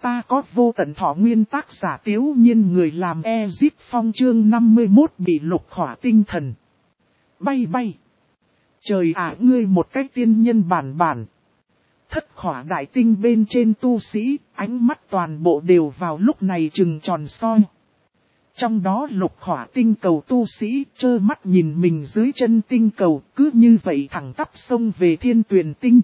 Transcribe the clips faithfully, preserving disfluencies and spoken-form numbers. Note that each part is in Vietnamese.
Ta có vô tận thọ nguyên, tác giả Tiếu Nhiên, người làm Ezip Phong, chương năm mươi mốt bị lục hỏa tinh thần. Bay bay. Trời ạ, ngươi một cách tiên nhân bản bản. Thất hỏa đại tinh bên trên tu sĩ, ánh mắt toàn bộ đều vào lúc này trừng tròn soi. Trong đó lục hỏa tinh cầu tu sĩ trơ mắt nhìn mình dưới chân tinh cầu, cứ như vậy thẳng tắp sông về thiên tuyền tinh.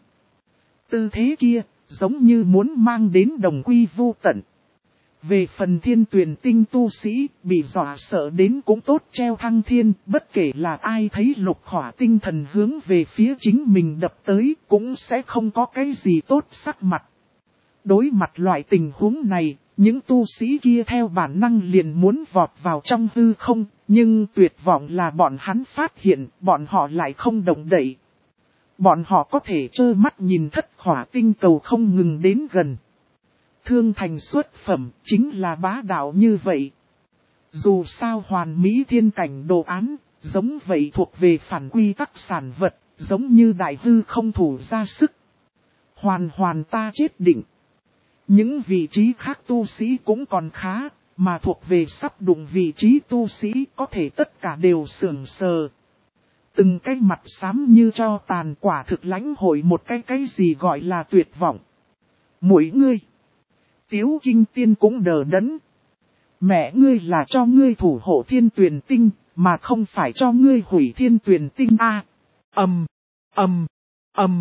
Tư thế kia, giống như muốn mang đến đồng quy vô tận. Về phần thiên tuyền tinh tu sĩ, bị dọa sợ đến cũng tốt treo thăng thiên, bất kể là ai thấy lục hỏa tinh thần hướng về phía chính mình đập tới, cũng sẽ không có cái gì tốt sắc mặt. Đối mặt loại tình huống này, những tu sĩ kia theo bản năng liền muốn vọt vào trong hư không, nhưng tuyệt vọng là bọn hắn phát hiện, bọn họ lại không động đậy. Bọn họ có thể trơ mắt nhìn thất hỏa tinh cầu không ngừng đến gần. Thương thành xuất phẩm chính là bá đạo như vậy. Dù sao hoàn mỹ thiên cảnh đồ án, giống vậy thuộc về phản quy tắc sản vật, giống như đại hư không thủ ra sức. Hoàn hoàn ta chết định. Những vị trí khác tu sĩ cũng còn khá, mà thuộc về sắp đụng vị trí tu sĩ có thể tất cả đều sưởng sờ. Từng cái mặt xám như cho tàn, quả thực lãnh hội một cái cái gì gọi là tuyệt vọng. Mỗi ngươi. Tiếu Kinh Tiên cũng đờ đẫn. Mẹ ngươi là cho ngươi thủ hộ thiên tuyền tinh, mà không phải cho ngươi hủy thiên tuyền tinh a. Ầm, ầm, ầm.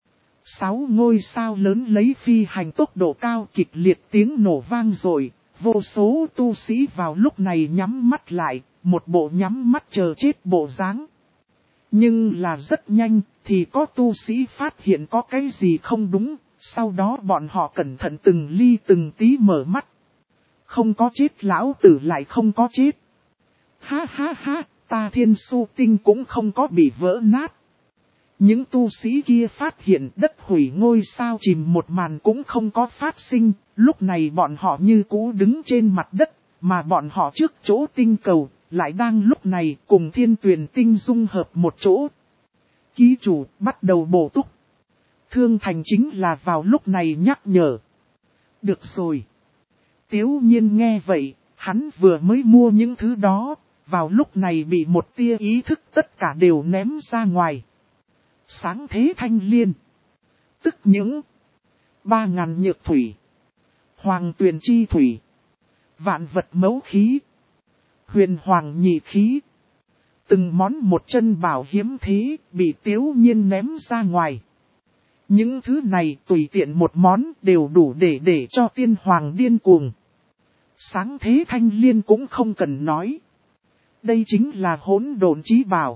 Sáu ngôi sao lớn lấy phi hành tốc độ cao kịch liệt tiếng nổ vang rồi, vô số tu sĩ vào lúc này nhắm mắt lại, một bộ nhắm mắt chờ chết bộ dáng. Nhưng là rất nhanh, thì có tu sĩ phát hiện có cái gì không đúng, sau đó bọn họ cẩn thận từng ly từng tí mở mắt. Không có chết, lão tử lại không có chết. Ha ha ha, ta thiên su tinh cũng không có bị vỡ nát. Những tu sĩ kia phát hiện đất hủy ngôi sao chìm một màn cũng không có phát sinh, lúc này bọn họ như cũ đứng trên mặt đất, mà bọn họ trước chỗ tinh cầu, lại đang lúc này cùng thiên tuyền tinh dung hợp một chỗ. Ký chủ bắt đầu bổ túc. Thương thành chính là vào lúc này nhắc nhở. Được rồi. Tiếu Nhiên nghe vậy, hắn vừa mới mua những thứ đó, vào lúc này bị một tia ý thức tất cả đều ném ra ngoài. Sáng thế thanh liên. Tức những ba ngàn nhược thủy. Hoàng tuyền chi thủy. Vạn vật mấu khí. Huyền hoàng nhị khí. Từng món một chân bảo hiếm thế bị Tiếu Nhiên ném ra ngoài. Những thứ này tùy tiện một món đều đủ để để cho tiên hoàng điên cuồng. Sáng thế thanh liên cũng không cần nói. Đây chính là hỗn độn chí bảo.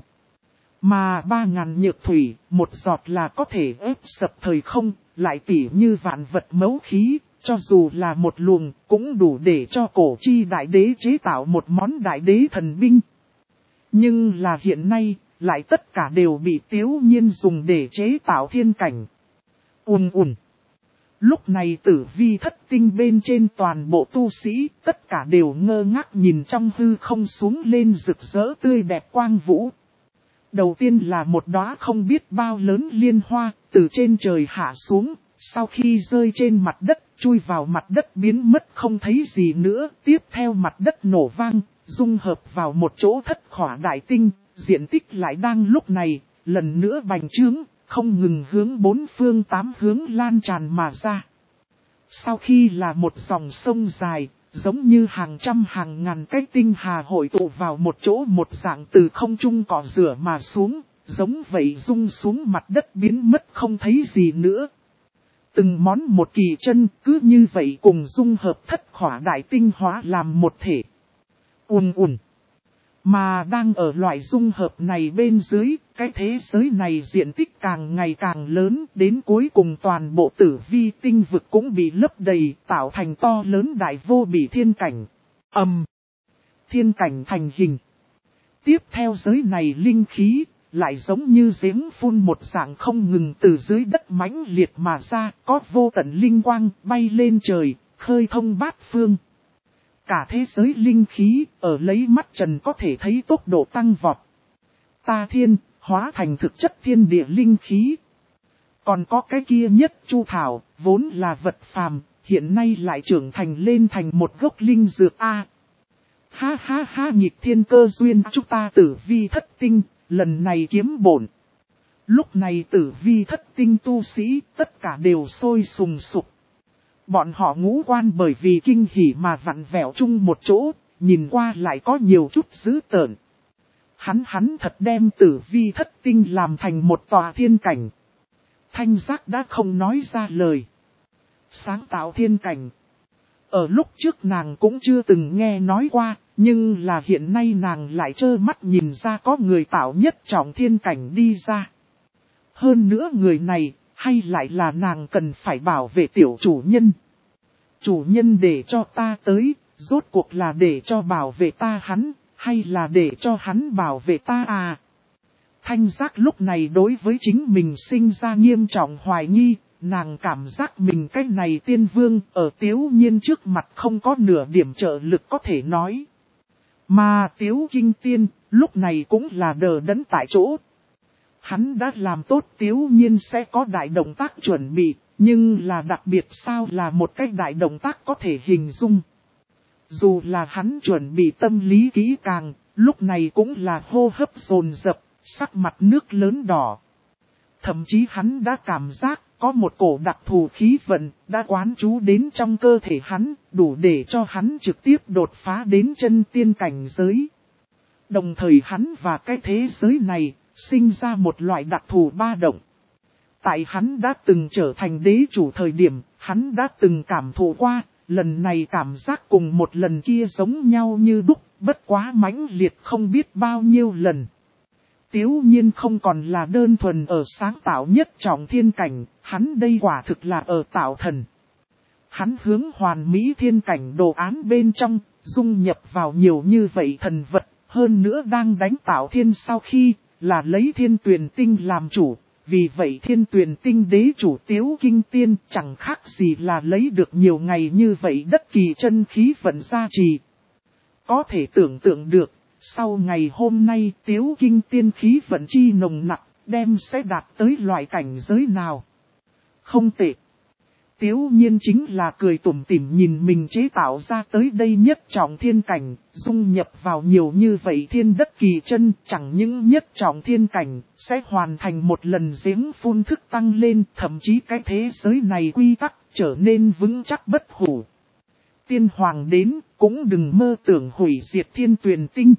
Mà ba ngàn nhược thủy, một giọt là có thể ép sập thời không, lại tỉ như vạn vật mấu khí, cho dù là một luồng, cũng đủ để cho cổ chi đại đế chế tạo một món đại đế thần binh. Nhưng là hiện nay, lại tất cả đều bị Tiếu Nhiên dùng để chế tạo thiên cảnh. Ùn ùn. Lúc này tử vi thất tinh bên trên toàn bộ tu sĩ, tất cả đều ngơ ngác nhìn trong hư không xuống lên rực rỡ tươi đẹp quang vũ. Đầu tiên là một đóa không biết bao lớn liên hoa, từ trên trời hạ xuống, sau khi rơi trên mặt đất, chui vào mặt đất biến mất không thấy gì nữa, tiếp theo mặt đất nổ vang, dung hợp vào một chỗ thất hỏa đại tinh, diện tích lại đang lúc này, lần nữa bành trướng, không ngừng hướng bốn phương tám hướng lan tràn mà ra. Sau khi là một dòng sông dài, giống như hàng trăm hàng ngàn cái tinh hà hội tụ vào một chỗ một dạng từ không trung cỏ rửa mà xuống, giống vậy rung xuống mặt đất biến mất không thấy gì nữa. Từng món một kỳ chân cứ như vậy cùng dung hợp thất hỏa đại tinh hóa làm một thể. Ùn ùn. Mà đang ở loại dung hợp này bên dưới, cái thế giới này diện tích càng ngày càng lớn, đến cuối cùng toàn bộ tử vi tinh vực cũng bị lấp đầy, tạo thành to lớn đại vô bỉ thiên cảnh. Ầm. Thiên cảnh thành hình. Tiếp theo giới này linh khí, lại giống như giếng phun một dạng không ngừng từ dưới đất mãnh liệt mà ra, có vô tận linh quang bay lên trời, khơi thông bát phương. Cả thế giới linh khí, ở lấy mắt trần có thể thấy tốc độ tăng vọt. Ta thiên, hóa thành thực chất thiên địa linh khí. Còn có cái kia nhất chu thảo, vốn là vật phàm, hiện nay lại trưởng thành lên thành một gốc linh dược A. Ha ha ha, nghịch thiên cơ duyên, chúng ta tử vi thất tinh, lần này kiếm bổn. Lúc này tử vi thất tinh tu sĩ tất cả đều sôi sùng sục. Bọn họ ngũ quan bởi vì kinh hỉ mà vặn vẹo chung một chỗ, nhìn qua lại có nhiều chút dữ tợn. Hắn hắn thật đem tử vi thất tinh làm thành một tòa thiên cảnh. Thanh giác đã không nói ra lời. Sáng tạo thiên cảnh. Ở lúc trước nàng cũng chưa từng nghe nói qua, nhưng là hiện nay nàng lại trơ mắt nhìn ra có người tạo nhất trọng thiên cảnh đi ra. Hơn nữa người này, hay lại là nàng cần phải bảo vệ tiểu chủ nhân. Chủ nhân để cho ta tới, rốt cuộc là để cho bảo vệ ta hắn, hay là để cho hắn bảo vệ ta à? Thanh giác lúc này đối với chính mình sinh ra nghiêm trọng hoài nghi, nàng cảm giác mình cái này tiên vương ở Tiếu Nhiên trước mặt không có nửa điểm trợ lực có thể nói. Mà Tiếu Kinh Tiên, lúc này cũng là đờ đẫn tại chỗ. Hắn đã làm tốt Tiếu Nhiên sẽ có đại động tác chuẩn bị, nhưng là đặc biệt sao là một cái đại động tác có thể hình dung. Dù là hắn chuẩn bị tâm lý kỹ càng, lúc này cũng là hô hấp dồn dập, sắc mặt nước lớn đỏ. Thậm chí hắn đã cảm giác có một cổ đặc thù khí vận đã quán trú đến trong cơ thể hắn, đủ để cho hắn trực tiếp đột phá đến chân tiên cảnh giới. Đồng thời hắn và cái thế giới này sinh ra một loại đặc thù ba động. Tại hắn đã từng trở thành đế chủ thời điểm, hắn đã từng cảm thụ qua, lần này cảm giác cùng một lần kia giống nhau như đúc, bất quá mãnh liệt không biết bao nhiêu lần. Tiếu Nhiên không còn là đơn thuần ở sáng tạo nhất trọng thiên cảnh, hắn đây quả thực là ở tạo thần. Hắn hướng hoàn mỹ thiên cảnh đồ án bên trong, dung nhập vào nhiều như vậy thần vật, hơn nữa đang đánh tạo thiên sau khi, là lấy thiên tuyền tinh làm chủ. Vì vậy thiên tuyền tinh đế chủ Tiếu Kinh Tiên chẳng khác gì là lấy được nhiều ngày như vậy đất kỳ chân khí vận gia trì. Có thể tưởng tượng được, sau ngày hôm nay Tiếu Kinh Tiên khí vận chi nồng nặc, đem sẽ đạt tới loại cảnh giới nào. Không tệ. Tiếu Nhiên chính là cười tủm tỉm nhìn mình chế tạo ra tới đây nhất trọng thiên cảnh, dung nhập vào nhiều như vậy thiên đất kỳ chân, chẳng những nhất trọng thiên cảnh, sẽ hoàn thành một lần giếng phun thức tăng lên, thậm chí cái thế giới này quy tắc trở nên vững chắc bất hủ. Tiên hoàng đến, cũng đừng mơ tưởng hủy diệt thiên tuyền tinh.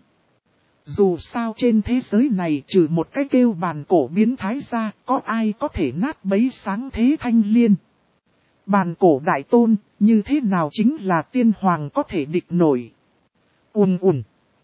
Dù sao trên thế giới này trừ một cái kêu bàn cổ biến thái ra, có ai có thể nát bấy sáng thế thanh liên. Bàn cổ đại tôn, như thế nào chính là tiên hoàng có thể địch nổi. Ùn ùn.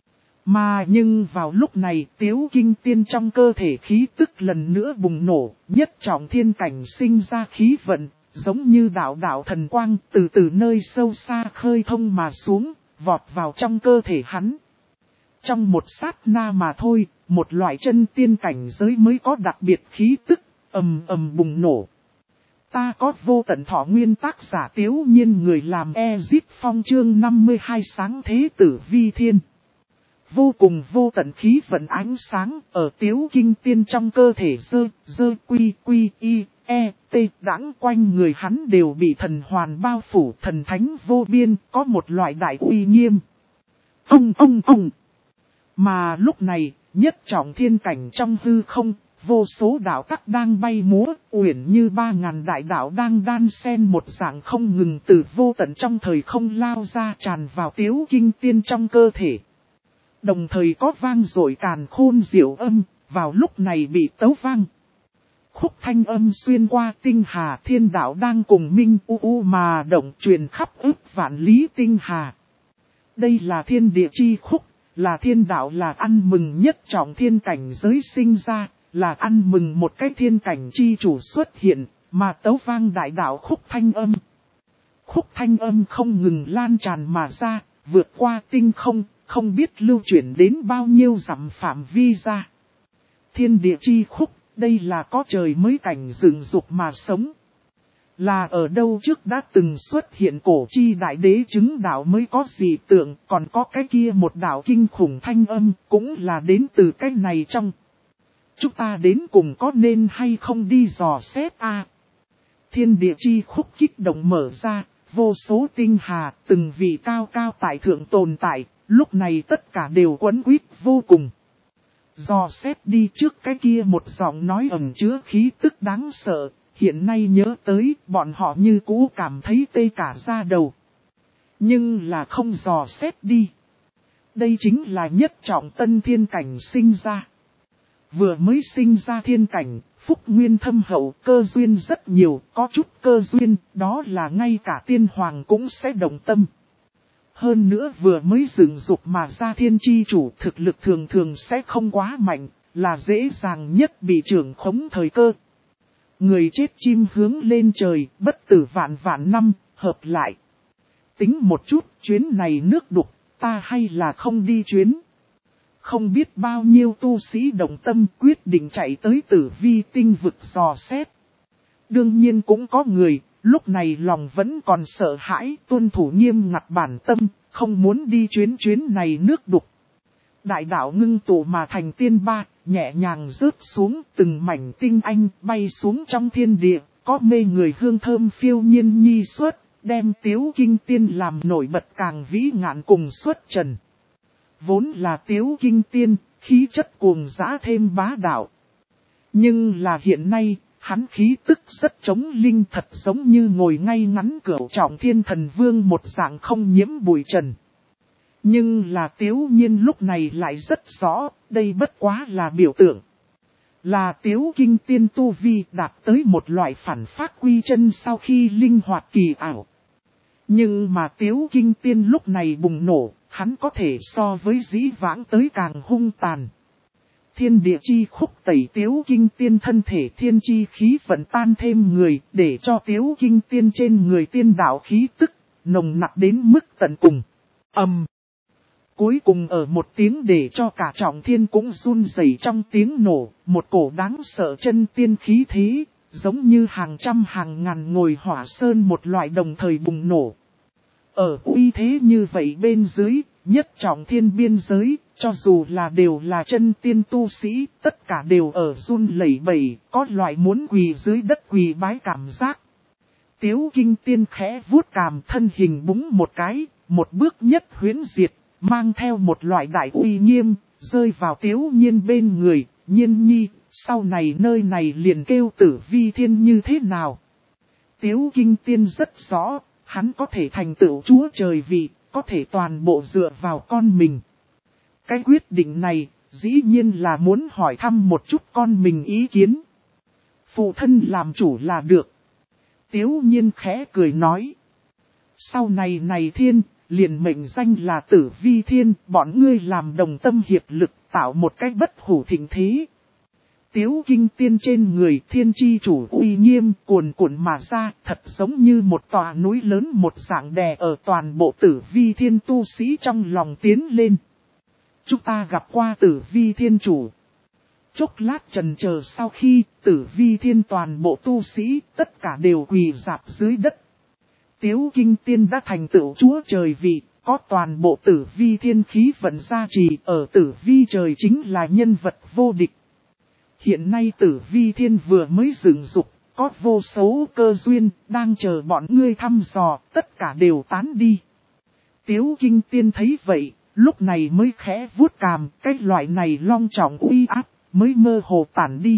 Mà nhưng vào lúc này Tiếu Kinh Tiên trong cơ thể khí tức lần nữa bùng nổ, nhất trọng thiên cảnh sinh ra khí vận, giống như đạo đạo thần quang từ từ nơi sâu xa khơi thông mà xuống, vọt vào trong cơ thể hắn. Trong một sát na mà thôi, một loại chân tiên cảnh giới mới có đặc biệt khí tức, ầm ầm bùng nổ. Ta có vô tận thọ nguyên, tác giả Tiếu Nhiên, người làm Ezip Phong, chương năm mươi hai sáng thế tử vi thiên. Vô cùng vô tận khí vận ánh sáng ở Tiếu Kinh Tiên trong cơ thể dơ, dơ quy quy y, e, t đãng quanh người hắn đều bị thần hoàn bao phủ, thần thánh vô biên, có một loại đại uy nghiêm. Ông ông ông. Mà lúc này, nhất trọng thiên cảnh trong hư không, vô số đạo tắc đang bay múa, uyển như ba ngàn đại đạo đang đan xen một dạng không ngừng từ vô tận trong thời không lao ra tràn vào Tiếu Kinh Tiên trong cơ thể. Đồng thời có vang dội càn khôn diệu âm, vào lúc này bị tấu vang. Khúc thanh âm xuyên qua tinh hà, thiên đạo đang cùng minh u u mà động truyền khắp ức vạn lý tinh hà. Đây là thiên địa chi khúc, là thiên đạo, là ăn mừng nhất trọng thiên cảnh giới sinh ra, là ăn mừng một cái thiên cảnh chi chủ xuất hiện, mà tấu vang đại đạo khúc thanh âm. Khúc thanh âm không ngừng lan tràn mà ra, vượt qua tinh không, không biết lưu chuyển đến bao nhiêu dặm phạm vi ra. Thiên địa chi khúc, đây là có trời mới cảnh dựng dục mà sống. Là ở đâu trước đã từng xuất hiện cổ chi đại đế chứng đạo mới có dị tượng, còn có cái kia một đạo kinh khủng thanh âm, cũng là đến từ cái này trong. Chúng ta đến cùng có nên hay không đi dò xét a? Thiên địa chi khúc kích động mở ra, vô số tinh hà, từng vị cao cao tại thượng tồn tại, lúc này tất cả đều quấn quýt vô cùng. Dò xét đi trước cái kia một giọng nói ẩn chứa khí tức đáng sợ, hiện nay nhớ tới bọn họ như cũ cảm thấy tê cả da đầu. Nhưng là không dò xét đi. Đây chính là nhất trọng tân thiên cảnh sinh ra. Vừa mới sinh ra thiên cảnh, phúc nguyên thâm hậu, cơ duyên rất nhiều, có chút cơ duyên, đó là ngay cả tiên hoàng cũng sẽ động tâm. Hơn nữa vừa mới dựng dục mà ra thiên chi chủ thực lực thường thường sẽ không quá mạnh, là dễ dàng nhất bị trưởng khống thời cơ. Người chết chim hướng lên trời, bất tử vạn vạn năm, hợp lại. Tính một chút, chuyến này nước đục, ta hay là không đi chuyến. Không biết bao nhiêu tu sĩ đồng tâm quyết định chạy tới tử vi tinh vực dò xét. Đương nhiên cũng có người, lúc này lòng vẫn còn sợ hãi, tuân thủ nghiêm ngặt bản tâm, không muốn đi chuyến chuyến này nước đục. Đại đạo ngưng tụ mà thành tiên ba, nhẹ nhàng rớt xuống từng mảnh tinh anh bay xuống trong thiên địa, có mê người hương thơm phiêu nhiên nhi xuất, đem Tiếu Kinh Tiên làm nổi bật càng vĩ ngạn cùng xuất trần. Vốn là Tiếu Kinh Tiên, khí chất cuồng dã thêm bá đạo. Nhưng là hiện nay, hắn khí tức rất chống linh, thật giống như ngồi ngay ngắn cửu trọng thiên thần vương một dạng không nhiễm bụi trần. Nhưng là Tiếu Nhiên lúc này lại rất rõ, đây bất quá là biểu tượng. Là Tiếu Kinh Tiên tu vi đạt tới một loại phản phát quy chân sau khi linh hoạt kỳ ảo. Nhưng mà Tiếu Kinh Tiên lúc này bùng nổ, hắn có thể so với dĩ vãng tới càng hung tàn. Thiên địa chi khúc tẩy Tiếu Kinh Tiên thân thể thiên chi khí vận tan thêm người, để cho Tiếu Kinh Tiên trên người tiên đạo khí tức, nồng nặc đến mức tận cùng. Ầm. Um. Cuối cùng ở một tiếng để cho cả trọng thiên cũng run rẩy trong tiếng nổ, một cổ đáng sợ chân tiên khí thế, giống như hàng trăm hàng ngàn ngồi hỏa sơn một loại đồng thời bùng nổ. Ở uy thế như vậy bên dưới, nhất trọng thiên biên giới, cho dù là đều là chân tiên tu sĩ, tất cả đều ở run lẩy bẩy, có loại muốn quỳ dưới đất quỳ bái cảm giác. Tiếu Kinh Tiên khẽ vuốt cằm thân hình búng một cái, một bước nhất huyễn diệt, mang theo một loại đại uy nghiêm, rơi vào Tiếu Nhiên bên người, Nhiên nhi, sau này nơi này liền kêu tử vi thiên như thế nào. Tiếu Kinh Tiên rất rõ, hắn có thể thành tựu chúa trời vị, có thể toàn bộ dựa vào con mình. Cái quyết định này, dĩ nhiên là muốn hỏi thăm một chút con mình ý kiến. Phụ thân làm chủ là được. Tiếu Nhiên khẽ cười nói. Sau này này thiên, liền mệnh danh là tử vi thiên, bọn ngươi làm đồng tâm hiệp lực tạo một cách bất hủ thịnh thế. Tiếu Kinh Tiên trên người thiên chi chủ uy nghiêm cuồn cuộn mà ra, thật giống như một tòa núi lớn một dạng đè ở toàn bộ tử vi thiên tu sĩ trong lòng tiến lên. Chúng ta gặp qua tử vi thiên chủ. Chốc lát trần chờ sau khi tử vi thiên toàn bộ tu sĩ tất cả đều quỳ rạp dưới đất. Tiếu Kinh Tiên đã thành tựu chúa trời vị, có toàn bộ tử vi thiên khí vận gia trì, ở tử vi trời chính là nhân vật vô địch. Hiện nay tử vi thiên vừa mới dựng dục, có vô số cơ duyên, đang chờ bọn ngươi thăm dò, tất cả đều tán đi. Tiếu Kinh Tiên thấy vậy, lúc này mới khẽ vuốt cằm, cái loại này long trọng uy áp, mới mơ hồ tản đi.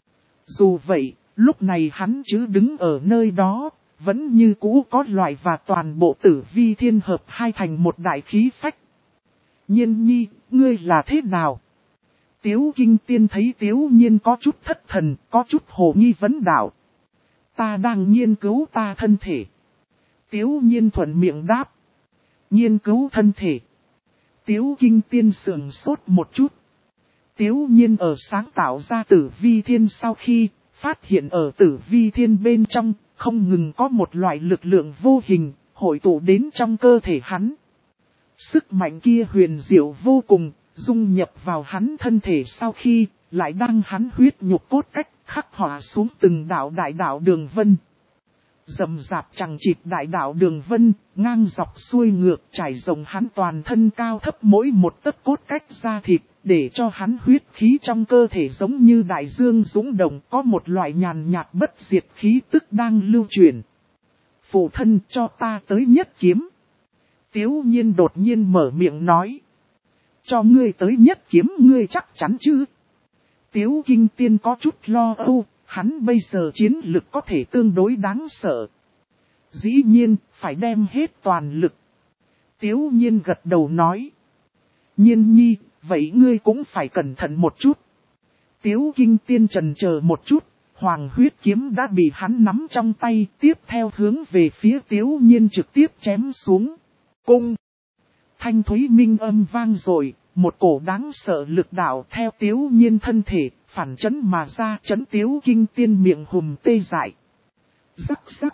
Dù vậy, lúc này hắn chứ đứng ở nơi đó, vẫn như cũ có loại và toàn bộ tử vi thiên hợp hai thành một đại khí phách. Nhiên nhi, ngươi là thế nào? Tiếu Kinh Tiên thấy Tiếu Nhiên có chút thất thần, có chút hồ nghi vấn đạo. Ta đang nghiên cứu ta thân thể. Tiếu Nhiên thuận miệng đáp. Nghiên cứu thân thể. Tiếu Kinh Tiên sườn sốt một chút. Tiếu Nhiên ở sáng tạo ra tử vi thiên sau khi phát hiện ở tử vi thiên bên trong, không ngừng có một loại lực lượng vô hình, hội tụ đến trong cơ thể hắn. Sức mạnh kia huyền diệu vô cùng, dung nhập vào hắn thân thể sau khi, lại đăng hắn huyết nhục cốt cách, khắc họa xuống từng đạo đại đạo đường vân. Rầm rạp chẳng chịt đại đạo đường vân, ngang dọc xuôi ngược trải rộng hắn toàn thân cao thấp mỗi một tấc cốt cách da thịt, để cho hắn huyết khí trong cơ thể giống như đại dương dũng động, có một loại nhàn nhạt bất diệt khí tức đang lưu truyền. Phụ thân cho ta tới nhất kiếm. Tiếu nhiên đột nhiên mở miệng nói. Cho ngươi tới nhất kiếm ngươi chắc chắn chứ? Tiếu Kinh Tiên có chút lo âu, hắn bây giờ chiến lực có thể tương đối đáng sợ. Dĩ nhiên, phải đem hết toàn lực. Tiếu nhiên gật đầu nói. Nhiên nhi, vậy ngươi cũng phải cẩn thận một chút. Tiếu Kinh Tiên chần chờ một chút, hoàng huyết kiếm đã bị hắn nắm trong tay, tiếp theo hướng về phía Tiếu nhiên trực tiếp chém xuống. Cung! Thanh thúy minh âm vang rồi, một cổ đáng sợ lực đạo theo Tiếu nhiên thân thể, phản chấn mà ra chấn Tiếu Kinh Tiên miệng hùm tê dại. Rắc rắc!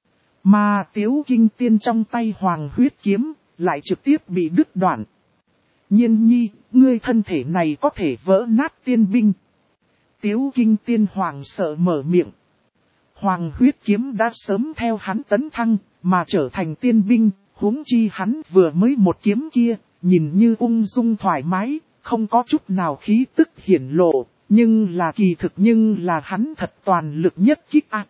Mà Tiếu Kinh Tiên trong tay hoàng huyết kiếm, lại trực tiếp bị đứt đoạn. Nhiên nhi, ngươi thân thể này có thể vỡ nát tiên binh. Tiếu Kinh Tiên hoàng sợ mở miệng. Hoàng huyết kiếm đã sớm theo hắn tấn thăng, mà trở thành tiên binh, huống chi hắn vừa mới một kiếm kia, nhìn như ung dung thoải mái, không có chút nào khí tức hiển lộ, nhưng là kỳ thực nhưng là hắn thật toàn lực nhất kích ạ. À.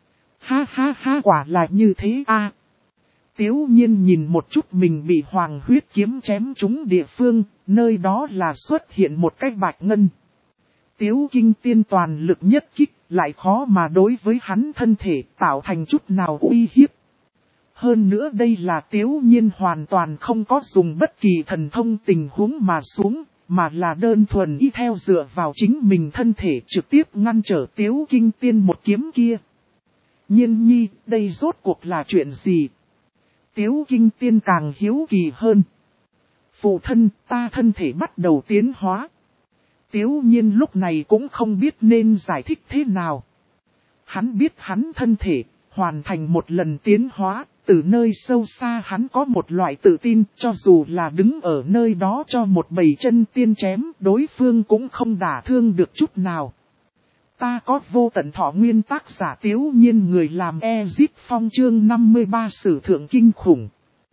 Ha ha ha quả là như thế a. À. Tiếu nhiên nhìn một chút mình bị hoàng huyết kiếm chém trúng địa phương, nơi đó là xuất hiện một cái bạch ngân. Tiếu Kinh Tiên toàn lực nhất kích, lại khó mà đối với hắn thân thể tạo thành chút nào uy hiếp. Hơn nữa đây là Tiếu nhiên hoàn toàn không có dùng bất kỳ thần thông tình huống mà xuống, mà là đơn thuần y theo dựa vào chính mình thân thể trực tiếp ngăn trở Tiếu Kinh Tiên một kiếm kia. Nhiên nhi, đây rốt cuộc là chuyện gì? Tiếu Kinh Tiên càng hiếu kỳ hơn. Phụ thân, ta thân thể bắt đầu tiến hóa. Tiếu nhiên lúc này cũng không biết nên giải thích thế nào. Hắn biết hắn thân thể, hoàn thành một lần tiến hóa, từ nơi sâu xa hắn có một loại tự tin, cho dù là đứng ở nơi đó cho một bầy chân tiên chém, đối phương cũng không đả thương được chút nào. Ta có vô tận thọ nguyên tác giả Tiếu nhiên người làm Ezip Phong chương năm mươi ba sử thượng kinh khủng.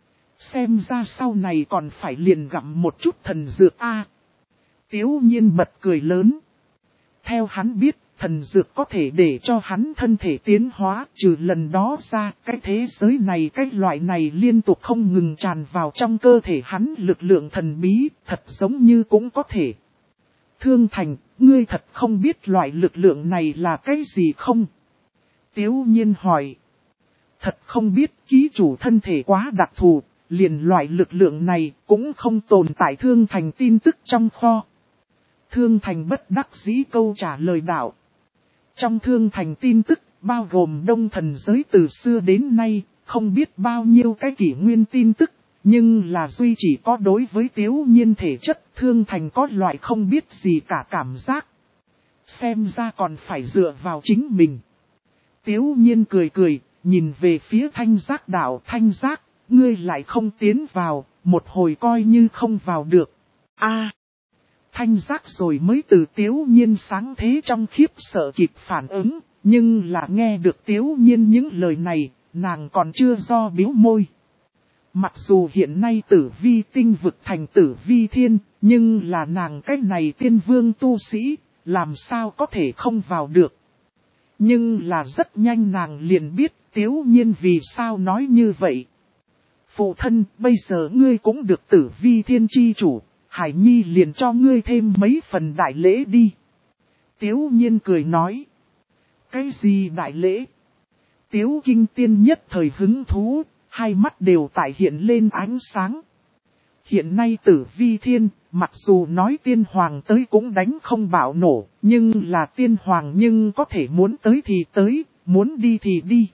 Xem ra sau này còn phải liền gặm một chút thần dược A. Tiếu nhiên bật cười lớn. Theo hắn biết, thần dược có thể để cho hắn thân thể tiến hóa, trừ lần đó ra, cái thế giới này, cái loại này liên tục không ngừng tràn vào trong cơ thể hắn lực lượng thần bí, thật giống như cũng có thể. Thương Thành, ngươi thật không biết loại lực lượng này là cái gì không? Tiếu nhiên hỏi. Thật không biết, ký chủ thân thể quá đặc thù, liền loại lực lượng này cũng không tồn tại Thương Thành tin tức trong kho. Thương Thành bất đắc dĩ câu trả lời đạo. Trong Thương Thành tin tức, bao gồm đông thần giới từ xưa đến nay, không biết bao nhiêu cái kỷ nguyên tin tức, nhưng là duy chỉ có đối với Tiếu nhiên thể chất Thương Thành có loại không biết gì cả cảm giác. Xem ra còn phải dựa vào chính mình. Tiếu nhiên cười cười, nhìn về phía Thanh Giác đạo. Thanh Giác, ngươi lại không tiến vào, một hồi coi như không vào được. A. Thanh Giác rồi mới từ Tiếu nhiên sáng thế trong khiếp sợ kịp phản ứng, nhưng là nghe được Tiếu nhiên những lời này, nàng còn chưa do biếu môi. Mặc dù hiện nay tử vi tinh vực thành tử vi thiên, nhưng là nàng cách này tiên vương tu sĩ, làm sao có thể không vào được. Nhưng là rất nhanh nàng liền biết Tiếu nhiên vì sao nói như vậy. Phụ thân, bây giờ ngươi cũng được tử vi thiên chi chủ, Hải Nhi liền cho ngươi thêm mấy phần đại lễ đi. Tiếu nhiên cười nói. Cái gì đại lễ? Tiếu Kinh Tiên nhất thời hứng thú, hai mắt đều tại hiện lên ánh sáng. Hiện nay tử vi thiên, mặc dù nói tiên hoàng tới cũng đánh không bạo nổ, nhưng là tiên hoàng nhưng có thể muốn tới thì tới, muốn đi thì đi.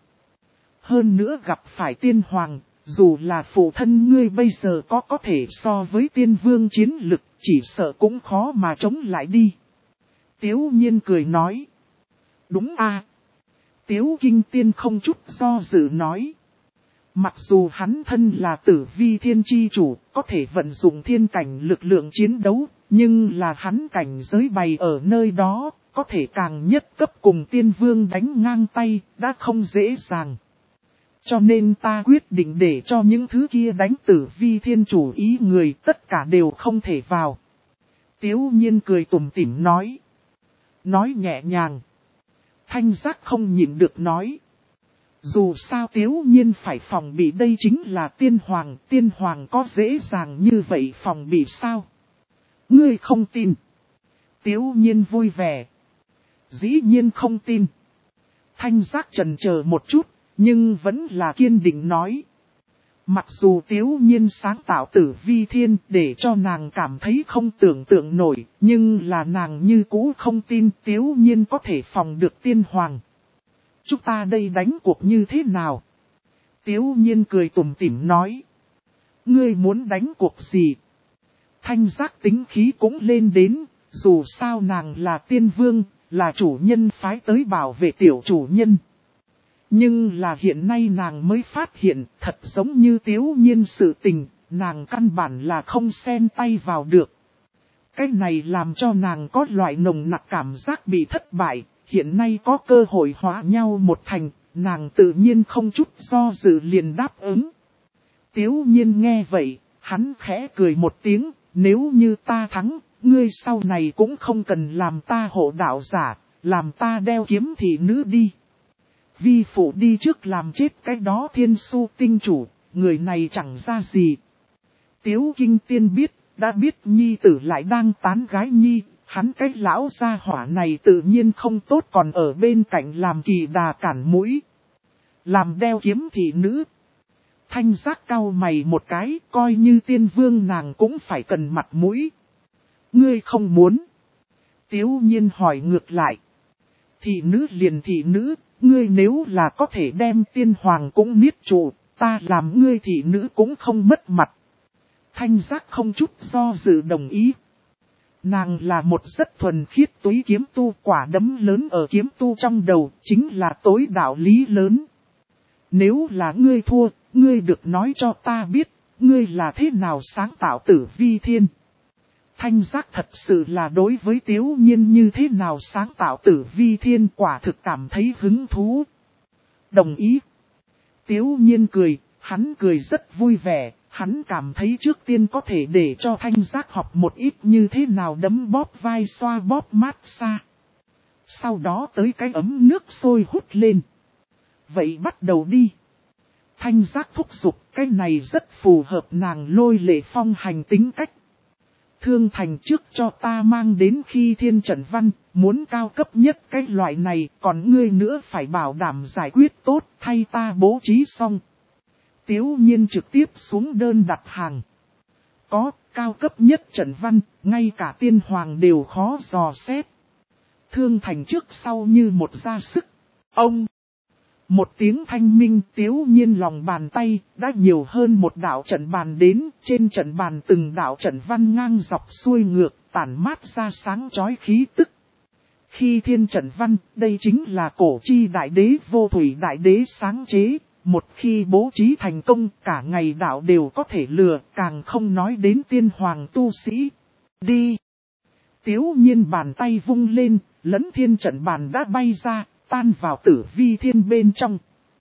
Hơn nữa gặp phải tiên hoàng, dù là phụ thân ngươi bây giờ có có thể so với tiên vương chiến lực, chỉ sợ cũng khó mà chống lại đi. Tiếu nhiên cười nói. Đúng a. Tiếu Kinh Tiên không chút do dự nói. Mặc dù hắn thân là tử vi thiên chi chủ, có thể vận dụng thiên cảnh lực lượng chiến đấu, nhưng là hắn cảnh giới bày ở nơi đó, có thể càng nhất cấp cùng tiên vương đánh ngang tay, đã không dễ dàng. Cho nên ta quyết định để cho những thứ kia đánh tử vi thiên chủ ý người tất cả đều không thể vào. Tiếu nhiên cười tủm tỉm nói. Nói nhẹ nhàng. Thanh Giác không nhịn được nói. Dù sao Tiếu Nhiên phải phòng bị, đây chính là tiên hoàng, tiên hoàng có dễ dàng như vậy phòng bị sao? Ngươi không tin. Tiếu Nhiên vui vẻ. Dĩ nhiên không tin. Thanh Giác chần chờ một chút, nhưng vẫn là kiên định nói. Mặc dù Tiếu Nhiên sáng tạo Tử Vi Thiên để cho nàng cảm thấy không tưởng tượng nổi, nhưng là nàng như cũ không tin Tiếu Nhiên có thể phòng được tiên hoàng. Chúng ta đây đánh cuộc như thế nào? Tiếu Nhiên cười tủm tỉm nói. Ngươi muốn đánh cuộc gì? Thanh Giác tính khí cũng lên đến, dù sao nàng là tiên vương, là chủ nhân phái tới bảo vệ tiểu chủ nhân. Nhưng là hiện nay nàng mới phát hiện, thật giống như Tiếu Nhiên sự tình, nàng căn bản là không xen tay vào được. Cái này làm cho nàng có loại nồng nặc cảm giác bị thất bại, hiện nay có cơ hội hóa nhau một thành, nàng tự nhiên không chút do dự liền đáp ứng. Tiếu Nhiên nghe vậy, hắn khẽ cười một tiếng, nếu như ta thắng, ngươi sau này cũng không cần làm ta hộ đạo giả, làm ta đeo kiếm thị nữ đi. Vi phụ đi trước làm chết cái đó thiên su tinh chủ, người này chẳng ra gì. Tiếu Kinh Tiên biết, đã biết nhi tử lại đang tán gái nhi, hắn cái lão gia hỏa này tự nhiên không tốt còn ở bên cạnh làm kỳ đà cản mũi. Làm đeo kiếm thị nữ. Thanh Giác cau mày một cái, coi như tiên vương nàng cũng phải cần mặt mũi. Ngươi không muốn. Tiếu Nhiên hỏi ngược lại. Thị nữ liền thị nữ, ngươi nếu là có thể đem tiên hoàng cũng niết trụ, ta làm ngươi thị nữ cũng không mất mặt. Thanh Giác không chút do dự đồng ý. Nàng là một rất thuần khiết túy kiếm tu, quả đấm lớn ở kiếm tu trong đầu, chính là tối đạo lý lớn. Nếu là ngươi thua, ngươi được nói cho ta biết, ngươi là thế nào sáng tạo Tử Vi Thiên. Thanh Giác thật sự là đối với Tiếu Nhiên như thế nào sáng tạo Tử Vi Thiên quả thực cảm thấy hứng thú. Đồng ý. Tiếu Nhiên cười, hắn cười rất vui vẻ, hắn cảm thấy trước tiên có thể để cho Thanh Giác học một ít như thế nào đấm bóp vai xoa bóp mát xa. Sau đó tới cái ấm nước sôi hút lên. Vậy bắt đầu đi. Thanh Giác thúc giục, cái này rất phù hợp nàng Lôi Lệ Phong hành tính cách. Thương Thành trước cho ta mang đến khi thiên trận văn, muốn cao cấp nhất cái loại này, còn ngươi nữa phải bảo đảm giải quyết tốt, thay ta bố trí xong. Tiếu Nhiên trực tiếp xuống đơn đặt hàng. Có, cao cấp nhất trận văn, ngay cả tiên hoàng đều khó dò xét. Thương Thành trước sau như một ra sức. Ông! Một tiếng thanh minh, Tiếu Nhiên lòng bàn tay, đã nhiều hơn một đạo trận bàn đến, trên trận bàn từng đạo trận văn ngang dọc xuôi ngược, tản mát ra sáng chói khí tức. Khi thiên trận văn, đây chính là cổ chi đại đế vô thủy đại đế sáng chế, một khi bố trí thành công, cả ngày đạo đều có thể lừa, càng không nói đến tiên hoàng tu sĩ. Đi! Tiếu Nhiên bàn tay vung lên, lẫn thiên trận bàn đã bay ra, tan vào Tử Vi Thiên bên trong.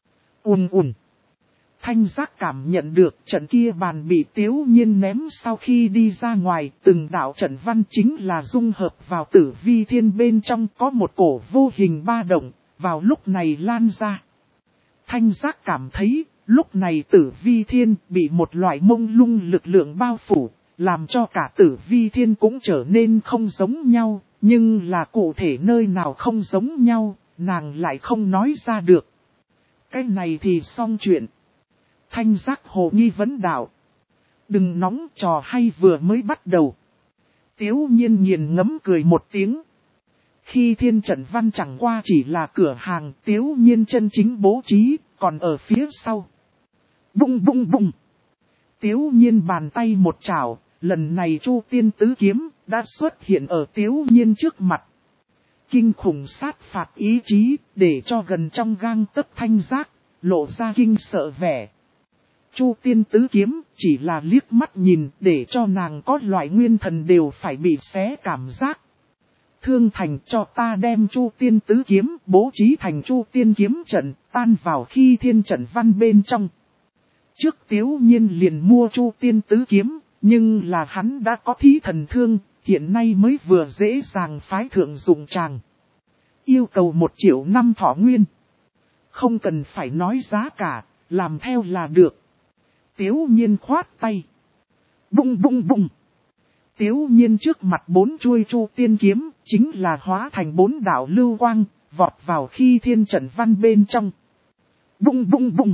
Ùn ùn. Thanh Giác cảm nhận được trận kia bàn bị Tiếu Nhiên ném sau khi đi ra ngoài, từng đạo trận văn chính là dung hợp vào Tử Vi Thiên bên trong, có một cổ vô hình ba động, vào lúc này lan ra. Thanh Giác cảm thấy, lúc này Tử Vi Thiên bị một loại mông lung lực lượng bao phủ, làm cho cả Tử Vi Thiên cũng trở nên không giống nhau, nhưng là cụ thể nơi nào không giống nhau, nàng lại không nói ra được. Cái này thì xong chuyện. Thanh Giác hồ nghi vấn đạo. Đừng nóng, trò hay vừa mới bắt đầu. Tiếu Nhiên nghiền ngẫm cười một tiếng. Khi thiên trận văn chẳng qua chỉ là cửa hàng, Tiếu Nhiên chân chính bố trí, còn ở phía sau. Bung bung bung. Tiếu Nhiên bàn tay một chảo, lần này Chu Tiên Tứ Kiếm đã xuất hiện ở Tiếu Nhiên trước mặt. Kinh khủng sát phạt ý chí, để cho gần trong gang tấc Thanh Giác, lộ ra kinh sợ vẻ. Chu Tiên Tứ Kiếm chỉ là liếc mắt nhìn, để cho nàng có loại nguyên thần đều phải bị xé cảm giác. Thương Thành cho ta đem Chu Tiên Tứ Kiếm bố trí thành Chu Tiên Kiếm trận, tan vào khi thiên trận văn bên trong. Trước Tiếu Nhiên liền mua Chu Tiên Tứ Kiếm, nhưng là hắn đã có thí thần thương, hiện nay mới vừa dễ dàng phái thượng dụng tràng. Yêu cầu một triệu năm thọ nguyên. Không cần phải nói giá cả, làm theo là được. Tiếu nhiên khoát tay. Bung bung bung. Tiếu nhiên trước mặt bốn chuôi chu tiên kiếm, chính là hóa thành bốn đạo lưu quang, vọt vào khi thiên trận văn bên trong. Bung bung bung.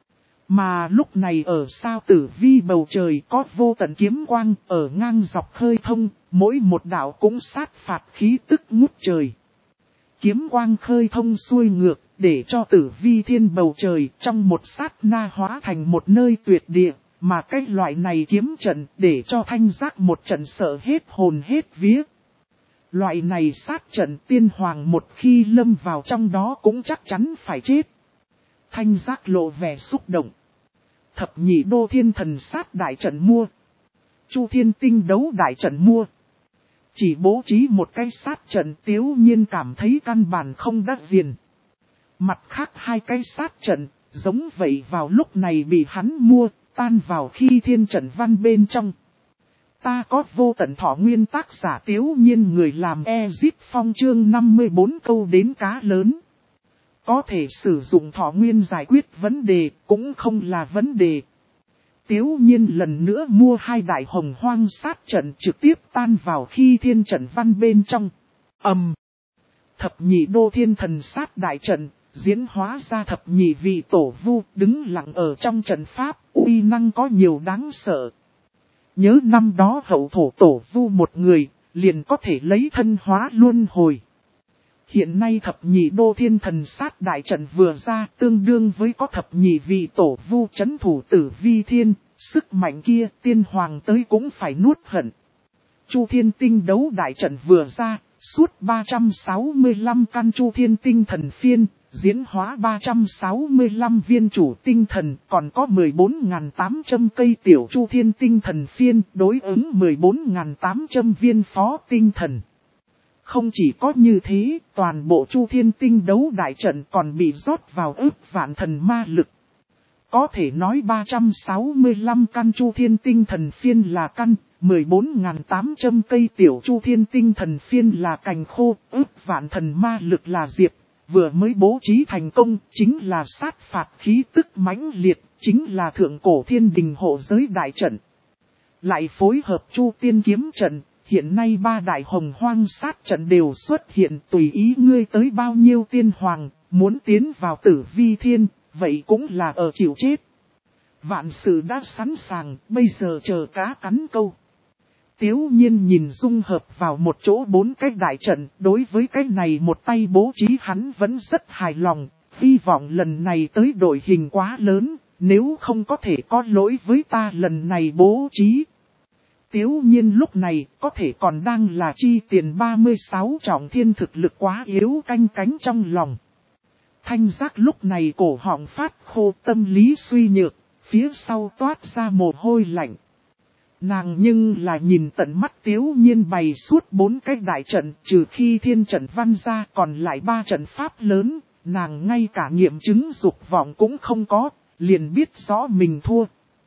Mà lúc này ở sao tử vi bầu trời có vô tận kiếm quang ở ngang dọc khơi thông, mỗi một đạo cũng sát phạt khí tức ngút trời. Kiếm quang khơi thông xuôi ngược, để cho tử vi thiên bầu trời trong một sát na hóa thành một nơi tuyệt địa, mà cái loại này kiếm trận để cho Thanh Giác một trận sợ hết hồn hết vía. Loại này sát trận tiên hoàng một khi lâm vào trong đó cũng chắc chắn phải chết. Thanh Giác lộ vẻ xúc động. Thập nhị đô thiên thần sát đại trận mua. Chu thiên tinh đấu đại trận mua. Chỉ bố trí một cái sát trận Tiếu nhiên cảm thấy căn bản không đắt tiền. Mặt khác hai cái sát trận, giống vậy vào lúc này bị hắn mua, tan vào khi thiên trận văn bên trong. Ta có vô tận thọ nguyên tác giả Tiếu nhiên người làm Ezip Phong chương năm mươi bốn câu đến cá lớn. Có thể sử dụng thọ nguyên giải quyết vấn đề, cũng không là vấn đề. Tiếu nhiên lần nữa mua hai đại hồng hoang sát trận trực tiếp tan vào khi thiên trận văn bên trong. ầm, um, Thập nhị đô thiên thần sát đại trận, diễn hóa ra thập nhị vị tổ vu đứng lặng ở trong trận pháp, uy năng có nhiều đáng sợ. Nhớ năm đó hậu thổ tổ vu một người, liền có thể lấy thân hóa luân hồi. Hiện nay thập nhị đô thiên thần sát đại trận vừa ra tương đương với có thập nhị vị tổ vu chấn thủ tử vi thiên, sức mạnh kia tiên hoàng tới cũng phải nuốt hận. Chu thiên tinh đấu đại trận vừa ra, suốt ba trăm sáu mươi lăm căn chu thiên tinh thần phiên, diễn hóa ba trăm sáu mươi lăm viên chủ tinh thần, còn có mười bốn nghìn tám trăm cây tiểu chu thiên tinh thần phiên, đối ứng mười bốn nghìn tám trăm viên phó tinh thần. Không chỉ có như thế, toàn bộ chu thiên tinh đấu đại trận còn bị rót vào ức vạn thần ma lực. Có thể nói ba trăm sáu mươi lăm căn chu thiên tinh thần phiên là căn, mười bốn nghìn tám trăm cây tiểu chu thiên tinh thần phiên là cành khô, ức vạn thần ma lực là diệp. Vừa mới bố trí thành công, chính là sát phạt khí tức mãnh liệt, chính là thượng cổ thiên đình hộ giới đại trận. Lại phối hợp chu tiên kiếm trận, hiện nay ba đại hồng hoang sát trận đều xuất hiện, tùy ý ngươi tới bao nhiêu tiên hoàng, muốn tiến vào tử vi thiên, vậy cũng là ở chịu chết. Vạn sự đã sẵn sàng, bây giờ chờ cá cắn câu. Tiếu nhiên nhìn dung hợp vào một chỗ bốn cái đại trận, đối với cái này một tay bố trí hắn vẫn rất hài lòng, hy vọng lần này tới đội hình quá lớn, nếu không có thể có lỗi với ta lần này bố trí. Tiếu nhiên lúc này có thể còn đang là chi tiền ba mươi sáu trọng thiên thực lực quá yếu canh cánh trong lòng. Thanh Giác lúc này cổ họng phát khô tâm lý suy nhược, phía sau toát ra mồ hôi lạnh. Nàng nhưng là nhìn tận mắt Tiếu nhiên bày suốt bốn cái đại trận, trừ khi thiên trận văn ra còn lại ba trận pháp lớn, nàng ngay cả nghiệm chứng dục vọng cũng không có, liền biết rõ mình thua.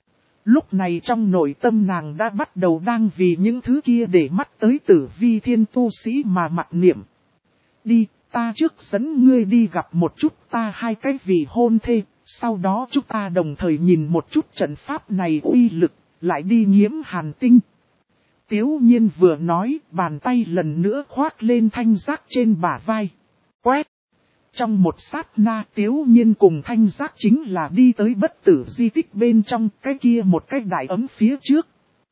Lúc này trong nội tâm nàng đã bắt đầu đang vì những thứ kia để mắt tới tử vi thiên tu sĩ mà mặc niệm. Đi, ta trước dẫn ngươi đi gặp một chút ta hai cái vị hôn thê, sau đó chúng ta đồng thời nhìn một chút trận pháp này uy lực, lại đi nghiễm hàn tinh. Tiếu nhiên vừa nói, bàn tay lần nữa khoác lên Thanh Giác trên bả vai. Quét! Trong một sát na Tiếu nhiên cùng Thanh Giác chính là đi tới bất tử di tích bên trong cái kia một cái đại ấm phía trước.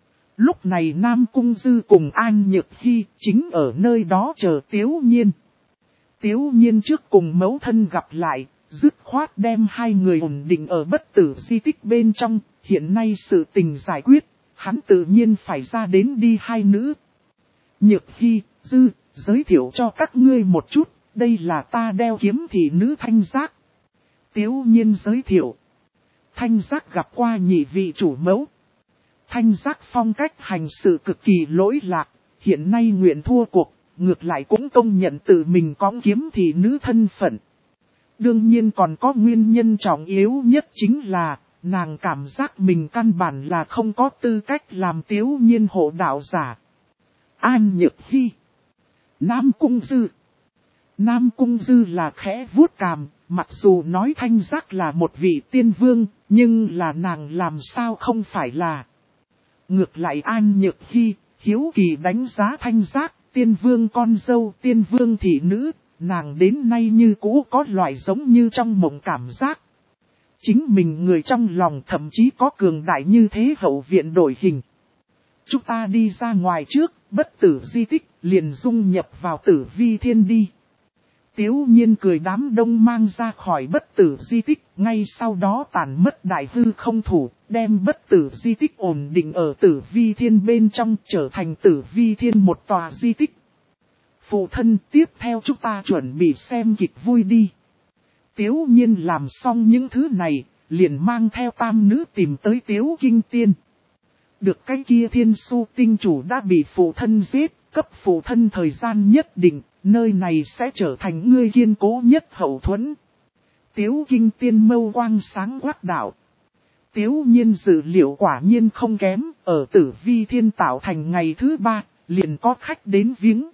Lúc này Nam Cung Dư cùng An Nhược Hy chính ở nơi đó chờ Tiếu nhiên. Tiếu nhiên trước cùng mẫu thân gặp lại, dứt khoát đem hai người ổn định ở bất tử di tích bên trong. Hiện nay sự tình giải quyết, hắn tự nhiên phải ra đến đi hai nữ. Nhược Hy, Dư, giới thiệu cho các ngươi một chút, đây là ta đeo kiếm thị nữ Thanh Giác. Tiếu nhiên giới thiệu. Thanh Giác gặp qua nhị vị chủ mẫu. Thanh Giác phong cách hành sự cực kỳ lỗi lạc, hiện nay nguyện thua cuộc, ngược lại cũng công nhận tự mình có kiếm thị nữ thân phận. Đương nhiên còn có nguyên nhân trọng yếu nhất chính là, nàng cảm giác mình căn bản là không có tư cách làm Tiếu nhiên hộ đạo giả. An Nhược Hy. Nam Cung Dư. Nam Cung Dư là khẽ vuốt cằm, Mặc dù nói Thanh Giác là một vị tiên vương, nhưng là nàng làm sao không phải là. Ngược lại An Nhược Hy, hiếu kỳ đánh giá Thanh Giác, tiên vương con dâu, tiên vương thị nữ, nàng đến nay như cũ có loại giống như trong mộng cảm giác. Chính mình người trong lòng thậm chí có cường đại như thế hậu viện đổi hình. Chúng ta đi ra ngoài trước, bất tử di tích, liền dung nhập vào tử vi thiên đi. Tiếu nhiên cười đám đông mang ra khỏi bất tử di tích, ngay sau đó tàn mất đại hư không thủ, đem bất tử di tích ổn định ở tử vi thiên bên trong, trở thành tử vi thiên một tòa di tích. Phụ thân, tiếp theo chúng ta chuẩn bị xem kịch vui đi. Tiếu nhiên làm xong những thứ này, liền mang theo tam nữ tìm tới Tiếu Kinh Tiên. Được cái kia thiên su tinh chủ đã bị phụ thân giết, cấp phụ thân thời gian nhất định, nơi này sẽ trở thành ngươi kiên cố nhất hậu thuẫn. Tiếu Kinh Tiên mâu quang sáng quắc đạo. Tiếu nhiên dự liệu quả nhiên không kém, ở tử vi thiên tạo thành ngày thứ ba, liền có khách đến viếng.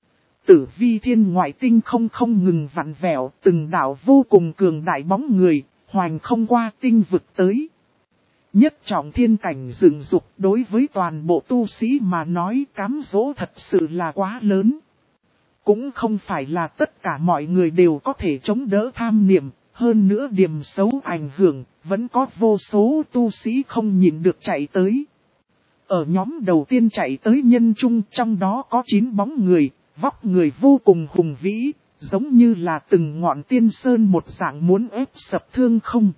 Tử vi thiên ngoại tinh không không ngừng vặn vẹo, từng đạo vô cùng cường đại bóng người, hoành không qua tinh vực tới. Nhất trọng thiên cảnh dựng dục đối với toàn bộ tu sĩ mà nói cám dỗ thật sự là quá lớn. Cũng không phải là tất cả mọi người đều có thể chống đỡ tham niệm, hơn nữa điểm xấu ảnh hưởng, vẫn có vô số tu sĩ không nhìn được chạy tới. Ở nhóm đầu tiên chạy tới nhân trung trong đó có chín bóng người, vóc người vô cùng hùng vĩ, giống như là từng ngọn tiên sơn một dạng muốn ép sập thương không.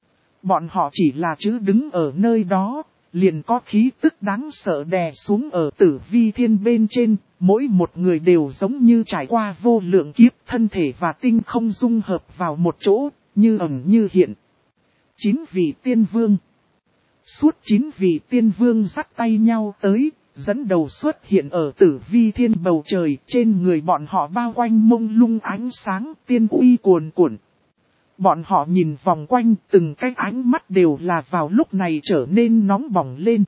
Bọn họ chỉ là chữ đứng ở nơi đó, liền có khí tức đáng sợ đè xuống ở tử vi thiên bên trên, mỗi một người đều giống như trải qua vô lượng kiếp thân thể và tinh không dung hợp vào một chỗ, như ẩn như hiện. Chín vị tiên vương. Suốt chín vị tiên vương dắt tay nhau tới, dẫn đầu xuất hiện ở tử vi thiên bầu trời, trên người bọn họ bao quanh mông lung ánh sáng tiên uy cuồn cuộn. Bọn họ nhìn vòng quanh, từng cái ánh mắt đều là vào lúc này trở nên nóng bỏng lên.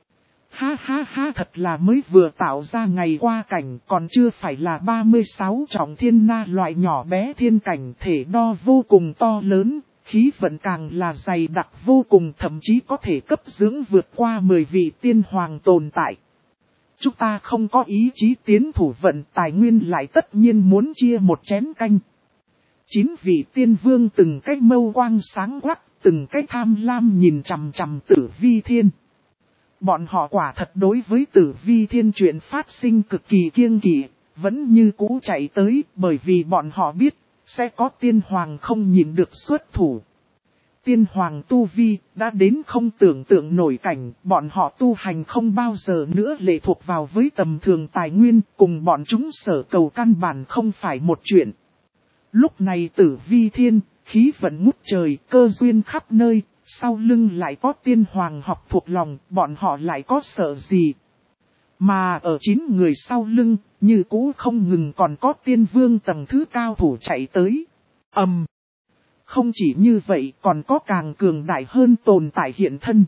Ha ha ha, thật là mới vừa tạo ra ngày qua cảnh, còn chưa phải là ba mươi sáu trọng thiên na loại nhỏ bé thiên cảnh, thể đo vô cùng to lớn, khí vận càng là dày đặc vô cùng, thậm chí có thể cấp dưỡng vượt qua mười vị tiên hoàng tồn tại. Chúng ta không có ý chí tiến thủ vận, tài nguyên lại tất nhiên muốn chia một chén canh. Chín vị tiên vương từng cái mâu quang sáng quắc, từng cái tham lam nhìn chằm chằm tử vi thiên. Bọn họ quả thật đối với tử vi thiên chuyện phát sinh cực kỳ kiêng kỵ, vẫn như cũ chạy tới, bởi vì bọn họ biết, sẽ có tiên hoàng không nhìn được xuất thủ. Tiên hoàng tu vi, đã đến không tưởng tượng nổi cảnh, bọn họ tu hành không bao giờ nữa lệ thuộc vào với tầm thường tài nguyên, cùng bọn chúng sở cầu căn bản không phải một chuyện. Lúc này tử vi thiên, khí vận ngút trời, cơ duyên khắp nơi, sau lưng lại có tiên hoàng học thuộc lòng, bọn họ lại có sợ gì. Mà ở chín người sau lưng, như cũ không ngừng còn có tiên vương tầng thứ cao thủ chạy tới. ầm, um, Không chỉ như vậy còn có càng cường đại hơn tồn tại hiện thân.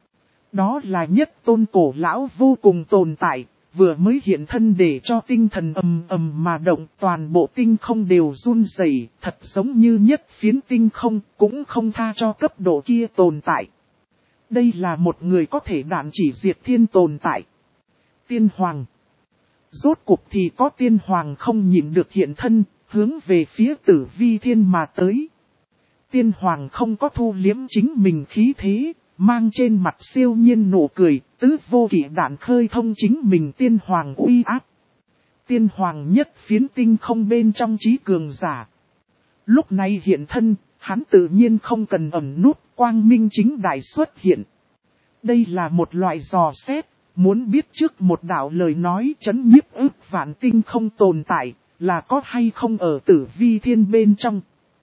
Đó là nhất tôn cổ lão vô cùng tồn tại. Vừa mới hiện thân để cho tinh thần ầm ầm mà động, toàn bộ tinh không đều run rẩy, thật giống như nhất phiến tinh không, cũng không tha cho cấp độ kia tồn tại. Đây là một người có thể đạn chỉ diệt thiên tồn tại. Tiên hoàng. Rốt cuộc thì có tiên hoàng không nhìn được hiện thân, hướng về phía tử vi thiên mà tới. Tiên hoàng không có thu liếm chính mình khí thế. Mang trên mặt siêu nhiên nụ cười, tứ vô kỵ đạn khơi thông chính mình tiên hoàng uy áp. Tiên hoàng nhất phiến tinh không bên trong trí cường giả. Lúc này hiện thân, hắn tự nhiên không cần ẩn nút, quang minh chính đại xuất hiện. Đây là một loại dò xét, muốn biết trước một đạo lời nói chấn nhiếp ức vạn tinh không tồn tại, là có hay không ở tử vi thiên bên trong.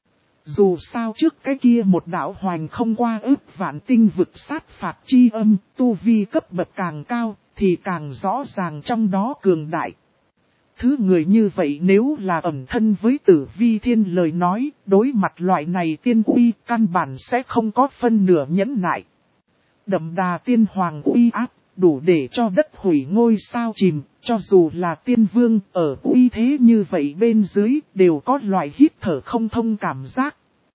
Dù sao trước cái kia một đạo hoành không qua ức vạn tinh vực sát phạt chi âm, tu vi cấp bậc càng cao, thì càng rõ ràng trong đó cường đại. Thứ người như vậy nếu là ẩn thân với tử vi thiên lời nói, đối mặt loại này tiên uy căn bản sẽ không có phân nửa nhẫn nại. Đậm đà tiên hoàng uy áp, đủ để cho đất hủy ngôi sao chìm, cho dù là tiên vương ở uy thế như vậy bên dưới, đều có loại hít thở không thông cảm giác.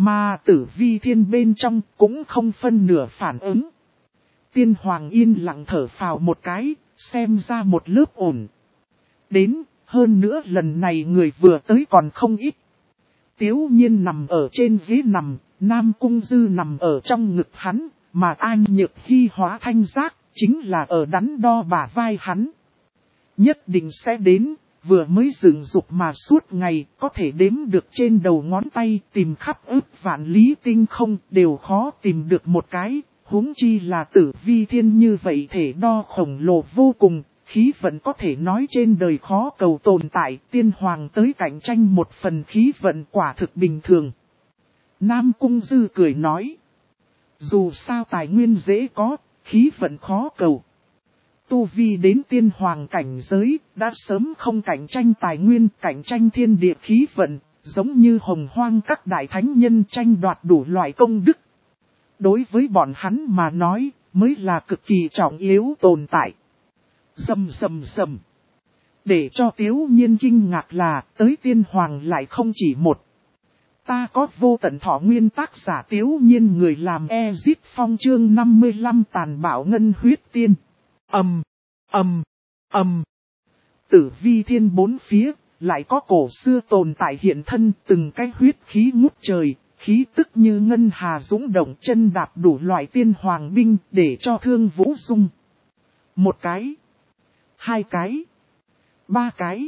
Mà Tử Vi Thiên bên trong cũng không phân nửa phản ứng. Tiên Hoàng yên lặng thở phào một cái, xem ra một lớp ổn. Đến, hơn nữa lần này người vừa tới còn không ít. Tiếu Nhiên nằm ở trên ghế nằm, Nam Cung Dư nằm ở trong ngực hắn, mà An Nhược Hy hóa thanh giác, chính là ở đắn đo bả vai hắn. Nhất định sẽ đến, vừa mới dựng dục mà suốt ngày, có thể đếm được trên đầu ngón tay, tìm khắp ức vạn lý tinh không, đều khó tìm được một cái, huống chi là Tử Vi Thiên như vậy thể đo khổng lồ vô cùng. Khí vận có thể nói trên đời khó cầu tồn tại, Tiên Hoàng tới cạnh tranh một phần khí vận quả thực bình thường. Nam Cung Dư cười nói, dù sao tài nguyên dễ có, khí vận khó cầu. Tu vi đến Tiên Hoàng cảnh giới, đã sớm không cạnh tranh tài nguyên, cạnh tranh thiên địa khí vận, giống như hồng hoang các đại thánh nhân tranh đoạt đủ loại công đức. Đối với bọn hắn mà nói, mới là cực kỳ trọng yếu tồn tại. Rầm rầm rầm. Để cho Tiếu Nhiên kinh ngạc là tới Tiên Hoàng lại không chỉ một. Ta có vô tận thọ nguyên tác giả Tiếu Nhiên người làm Ezip Phong chương năm mươi lăm tàn bạo ngân huyết tiên. Ầm, ầm, ầm. Tử Vi Thiên bốn phía, lại có cổ xưa tồn tại hiện thân từng cái huyết khí ngút trời, khí tức như ngân hà dũng động chân đạp đủ loại tiên hoàng binh để cho thương vũ dung. Một cái. Hai cái, ba cái,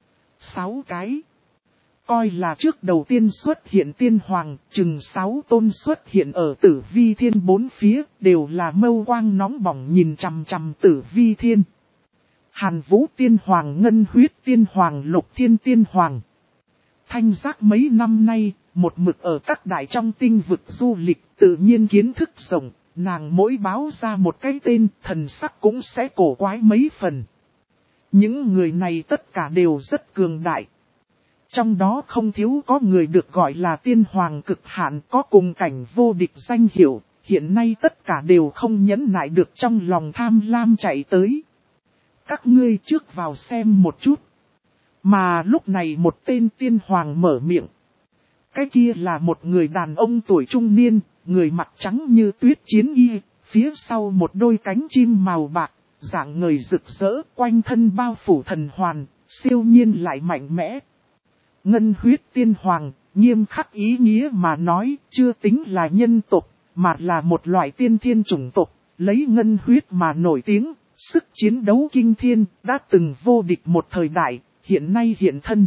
sáu cái. Coi là trước đầu tiên xuất hiện Tiên Hoàng, chừng sáu tôn xuất hiện ở Tử Vi Thiên bốn phía, đều là mâu quang nóng bỏng nhìn chằm chằm Tử Vi Thiên. Hàn Vũ Tiên Hoàng, Ngân Huyết Tiên Hoàng, Lục Thiên Tiên Hoàng. Thanh giác mấy năm nay, một mực ở các đại trong tinh vực du lịch, tự nhiên kiến thức rộng, nàng mỗi báo ra một cái tên, thần sắc cũng sẽ cổ quái mấy phần. Những người này tất cả đều rất cường đại. Trong đó không thiếu có người được gọi là Tiên Hoàng cực hạn, có cùng cảnh vô địch danh hiệu, hiện nay tất cả đều không nhẫn nại được trong lòng tham lam chạy tới. Các ngươi trước vào xem một chút. Mà lúc này một tên Tiên Hoàng mở miệng. Cái kia là một người đàn ông tuổi trung niên, người mặt trắng như tuyết chiến y, phía sau một đôi cánh chim màu bạc. Dạng người rực rỡ, quanh thân bao phủ thần hoàn, siêu nhiên lại mạnh mẽ. Ngân huyết tiên hoàng, nghiêm khắc ý nghĩa mà nói, chưa tính là nhân tộc, mà là một loại tiên thiên chủng tộc, lấy ngân huyết mà nổi tiếng, sức chiến đấu kinh thiên, đã từng vô địch một thời đại, hiện nay hiện thân.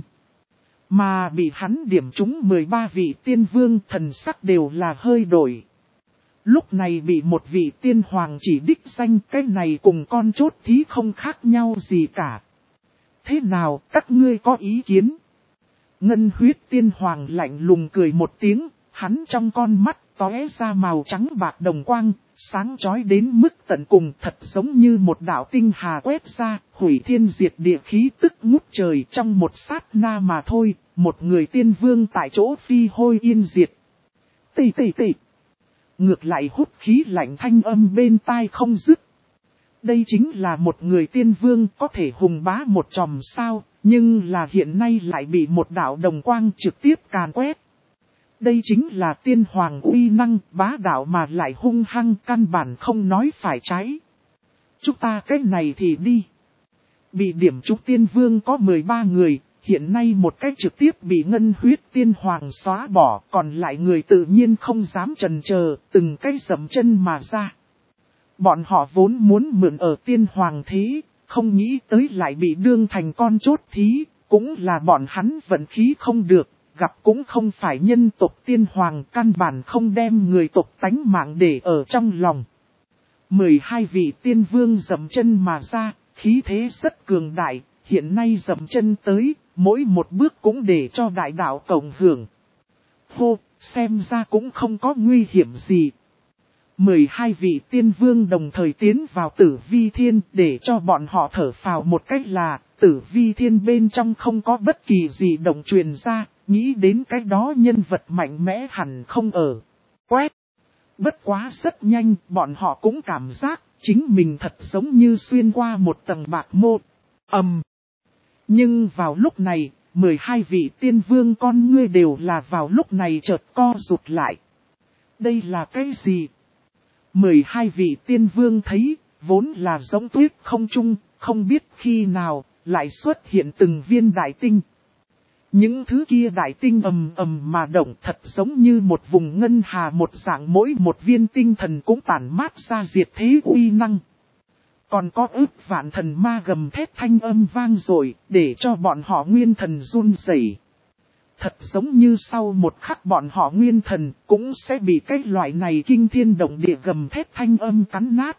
Mà bị hắn điểm trúng mười ba vị tiên vương thần sắc đều là hơi đổi. Lúc này bị một vị tiên hoàng chỉ đích danh, cái này cùng con chốt thí không khác nhau gì cả. Thế nào, các ngươi có ý kiến? Ngân huyết tiên hoàng lạnh lùng cười một tiếng, hắn trong con mắt tóe ra màu trắng bạc đồng quang, sáng chói đến mức tận cùng, thật giống như một đạo tinh hà quét ra, hủy thiên diệt địa khí tức ngút trời. Trong một sát na mà thôi, một người tiên vương tại chỗ phi hôi yên diệt. Tì tì tì. Ngược lại hút khí lạnh thanh âm bên tai không dứt. Đây chính là một người tiên vương có thể hùng bá một chòm sao, nhưng là hiện nay lại bị một đạo đồng quang trực tiếp càn quét. Đây chính là tiên hoàng uy năng, bá đạo mà lại hung hăng, căn bản không nói phải trái. Chúng ta cái này thì đi. Bị điểm trúng tiên vương có mười ba người, hiện nay một cách trực tiếp bị ngân huyết tiên hoàng xóa bỏ, còn lại người tự nhiên không dám chần chờ, từng cái dậm chân mà ra. Bọn họ vốn muốn mượn ở tiên hoàng thế, không nghĩ tới lại bị đương thành con chốt thí, cũng là bọn hắn vận khí không được, gặp cũng không phải nhân tộc tiên hoàng, căn bản không đem người tộc tánh mạng để ở trong lòng. mười hai vị tiên vương dậm chân mà ra, khí thế rất cường đại, hiện nay dậm chân tới, mỗi một bước cũng để cho đại đạo cộng hưởng. Hô, xem ra cũng không có nguy hiểm gì. mười hai vị tiên vương đồng thời tiến vào Tử Vi Thiên để cho bọn họ thở phào một cách là Tử Vi Thiên bên trong không có bất kỳ gì động truyền ra, nghĩ đến cái đó nhân vật mạnh mẽ hẳn không ở. Quét! Bất quá rất nhanh, bọn họ cũng cảm giác chính mình thật giống như xuyên qua một tầng bạc mô. Ầm! Nhưng vào lúc này, mười hai vị tiên vương con ngươi đều là vào lúc này chợt co rụt lại. Đây là cái gì? mười hai vị tiên vương thấy, vốn là giống tuyết không trung, không biết khi nào, lại xuất hiện từng viên đại tinh. Những thứ kia đại tinh ầm ầm mà động thật giống như một vùng ngân hà một dạng, mỗi một viên tinh thần cũng tản mát ra diệt thế uy năng. Còn có ức vạn thần ma gầm thét thanh âm vang rồi, để cho bọn họ nguyên thần run rẩy. Thật giống như sau một khắc bọn họ nguyên thần cũng sẽ bị cái loại này kinh thiên động địa gầm thét thanh âm cắn nát.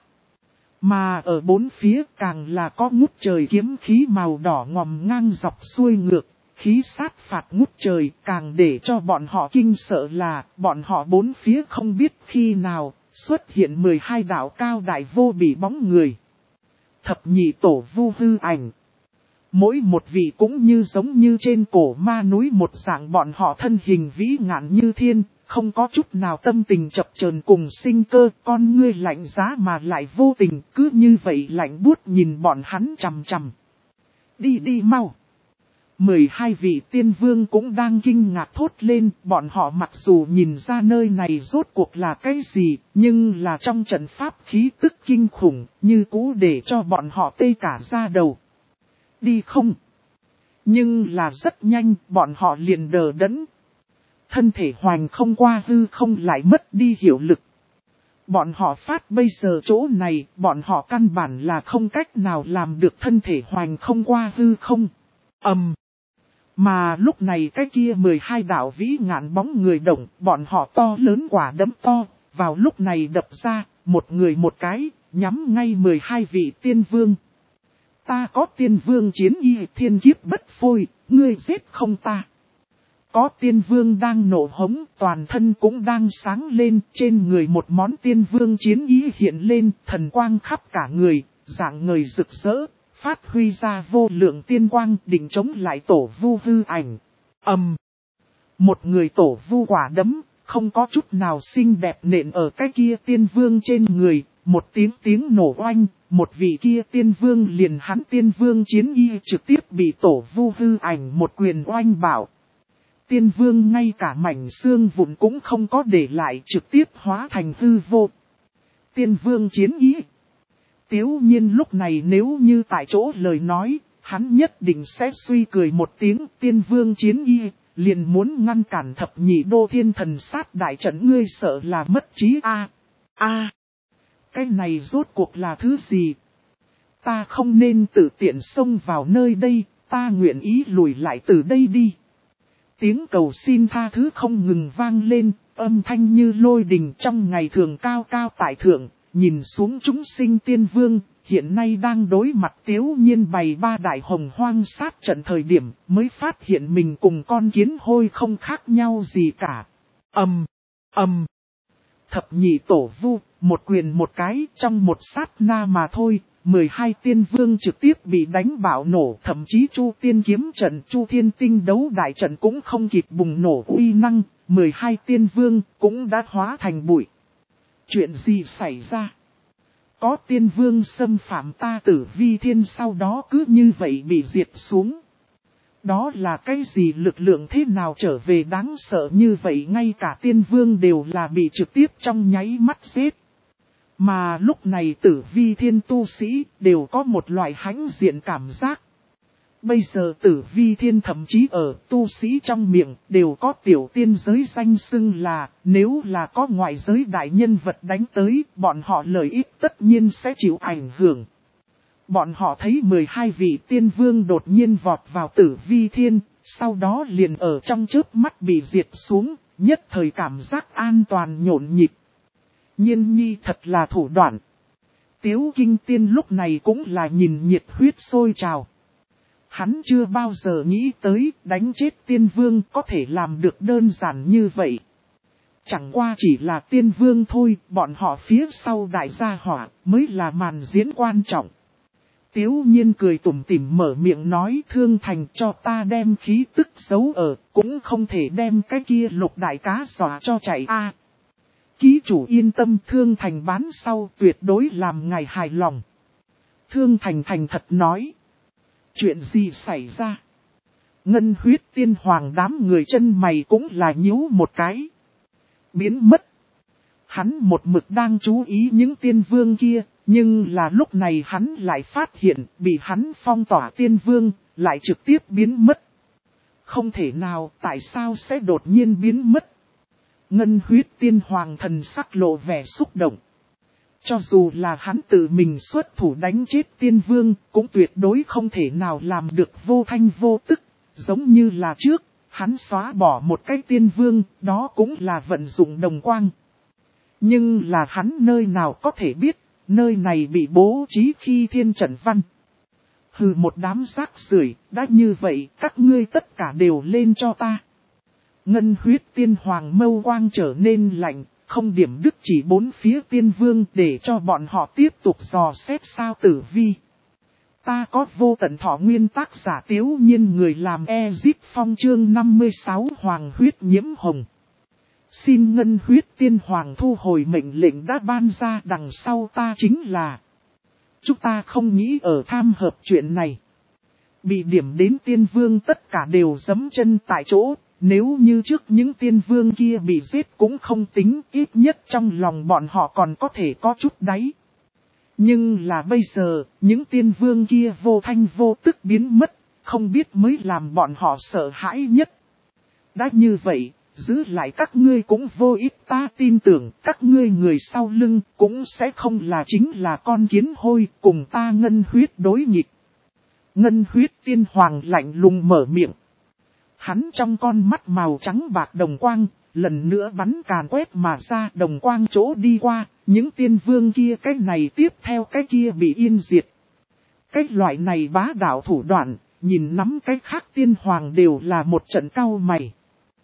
Mà ở bốn phía càng là có ngút trời kiếm khí màu đỏ ngòm ngang dọc xuôi ngược, khí sát phạt ngút trời, càng để cho bọn họ kinh sợ là bọn họ bốn phía không biết khi nào xuất hiện mười hai đạo cao đại vô bỉ bóng người. Thập nhị tổ vu hư ảnh. Mỗi một vị cũng như giống như trên cổ ma núi một dạng, bọn họ thân hình vĩ ngạn như thiên, không có chút nào tâm tình chập chờn cùng sinh cơ, con ngươi lạnh giá mà lại vô tình, cứ như vậy lạnh buốt nhìn bọn hắn chằm chằm. Đi đi mau. mười hai vị tiên vương cũng đang kinh ngạc thốt lên, bọn họ mặc dù nhìn ra nơi này rốt cuộc là cái gì, nhưng là trong trận pháp khí tức kinh khủng, như cũ để cho bọn họ tê cả da đầu. Đi không? Nhưng là rất nhanh, bọn họ liền đờ đẫn. Thân thể hoành không qua hư không lại mất đi hiệu lực. Bọn họ phát bây giờ chỗ này, bọn họ căn bản là không cách nào làm được thân thể hoành không qua hư không. ầm. Um. Mà lúc này cái kia mười hai đạo vĩ ngạn bóng người động, bọn họ to lớn quả đấm to, vào lúc này đập ra, một người một cái, nhắm ngay mười hai vị tiên vương. Ta có tiên vương chiến y thiên kiếp bất phôi, ngươi giết không ta. Có tiên vương đang nổ hống, toàn thân cũng đang sáng lên, trên người một món tiên vương chiến ý hiện lên, thần quang khắp cả người, dạng người rực rỡ, phát huy ra vô lượng tiên quang, định chống lại tổ vu hư ảnh. ầm, um. Một người tổ vu quả đấm, không có chút nào xinh đẹp nện ở cái kia tiên vương trên người, một tiếng tiếng nổ oanh, một vị kia tiên vương liền hắn tiên vương chiến y trực tiếp bị tổ vu hư ảnh một quyền oanh bảo. Tiên vương ngay cả mảnh xương vụn cũng không có để lại, trực tiếp hóa thành hư vô. Tiên vương chiến ý. Tiếu nhiên lúc này nếu như tại chỗ lời nói, hắn nhất định sẽ suy cười một tiếng. Tiên vương chiến y, liền muốn ngăn cản thập nhị đô thiên thần sát đại trận, ngươi sợ là mất trí a a Cái này rốt cuộc là thứ gì? Ta không nên tự tiện xông vào nơi đây, ta nguyện ý lùi lại từ đây đi. Tiếng cầu xin tha thứ không ngừng vang lên, âm thanh như lôi đình trong ngày thường cao cao tại thượng, nhìn xuống chúng sinh tiên vương, hiện nay đang đối mặt Tiếu Nhiên bày ba đại hồng hoang sát trận thời điểm, mới phát hiện mình cùng con kiến hôi không khác nhau gì cả. ầm, um, ầm. Um. Thập nhị tổ vu, một quyền một cái, trong một sát na mà thôi. mười hai tiên vương trực tiếp bị đánh bạo nổ, thậm chí Chu Tiên kiếm trận, Chu Thiên tinh đấu đại trận cũng không kịp bùng nổ uy năng, mười hai tiên vương cũng đã hóa thành bụi. Chuyện gì xảy ra? Có tiên vương xâm phạm ta Tử Vi Thiên, sau đó cứ như vậy bị diệt xuống. Đó là cái gì, lực lượng thế nào trở về đáng sợ như vậy, ngay cả tiên vương đều là bị trực tiếp trong nháy mắt giết. Mà lúc này Tử Vi Thiên tu sĩ đều có một loại hãnh diện cảm giác. Bây giờ Tử Vi Thiên thậm chí ở tu sĩ trong miệng đều có tiểu tiên giới danh xưng là, nếu là có ngoại giới đại nhân vật đánh tới, bọn họ lợi ích tất nhiên sẽ chịu ảnh hưởng. Bọn họ thấy mười hai vị tiên vương đột nhiên vọt vào Tử Vi Thiên, sau đó liền ở trong chớp mắt bị diệt xuống, nhất thời cảm giác an toàn nhộn nhịp. Nhiên nhi thật là thủ đoạn. Tiếu Kinh Tiên lúc này cũng là nhìn nhiệt huyết sôi trào. Hắn chưa bao giờ nghĩ tới đánh chết tiên vương có thể làm được đơn giản như vậy. Chẳng qua chỉ là tiên vương thôi, bọn họ phía sau đại gia hỏa mới là màn diễn quan trọng. Tiếu Nhiên cười tủm tỉm mở miệng nói, Thương Thành cho ta đem khí tức giấu ở, cũng không thể đem cái kia Lục đại cá dọa cho chạy a. Ký chủ yên tâm, Thương Thành bán sau tuyệt đối làm ngài hài lòng. Thương Thành thành thật nói. Chuyện gì xảy ra? Ngân huyết tiên hoàng đám người chân mày cũng là nhíu một cái. Biến mất. Hắn một mực đang chú ý những tiên vương kia, nhưng là lúc này hắn lại phát hiện bị hắn phong tỏa tiên vương, lại trực tiếp biến mất. Không thể nào, tại sao sẽ đột nhiên biến mất? Ngân huyết tiên hoàng thần sắc lộ vẻ xúc động. Cho dù là hắn tự mình xuất thủ đánh chết tiên vương, cũng tuyệt đối không thể nào làm được vô thanh vô tức, giống như là trước, hắn xóa bỏ một cái tiên vương, đó cũng là vận dụng đồng quang. Nhưng là hắn nơi nào có thể biết, nơi này bị bố trí khi thiên trận văn. Hừ, một đám rác rưởi, đã như vậy, các ngươi tất cả đều lên cho ta. Ngân huyết tiên hoàng mâu quang trở nên lạnh, không điểm đứt chỉ bốn phía tiên vương để cho bọn họ tiếp tục dò xét sao tử vi. Ta có vô tận thọ nguyên, tác giả Tiếu Nhiên, người làm Ezip Phong, chương năm mươi sáu Hoàng huyết nhiễm hồng. Xin ngân huyết tiên hoàng thu hồi mệnh lệnh đã ban ra, đằng sau ta chính là. Chúng ta không nghĩ ở tham hợp chuyện này. Bị điểm đến tiên vương tất cả đều giẫm chân tại chỗ, nếu như trước những tiên vương kia bị giết cũng không tính, ít nhất trong lòng bọn họ còn có thể có chút đáy. Nhưng là bây giờ, những tiên vương kia vô thanh vô tức biến mất, không biết mới làm bọn họ sợ hãi nhất. Đã như vậy, giữ lại các ngươi cũng vô ích, ta tin tưởng các ngươi người sau lưng cũng sẽ không là chính là con kiến hôi cùng ta ngân huyết đối nghịch. Ngân huyết tiên hoàng lạnh lùng mở miệng. Hắn trong con mắt màu trắng bạc đồng quang, lần nữa bắn càn quét mà ra, đồng quang chỗ đi qua, những tiên vương kia cái này tiếp theo cái kia bị yên diệt. Cái loại này bá đạo thủ đoạn, nhìn nắm cái khác tiên hoàng đều là một trận cau mày.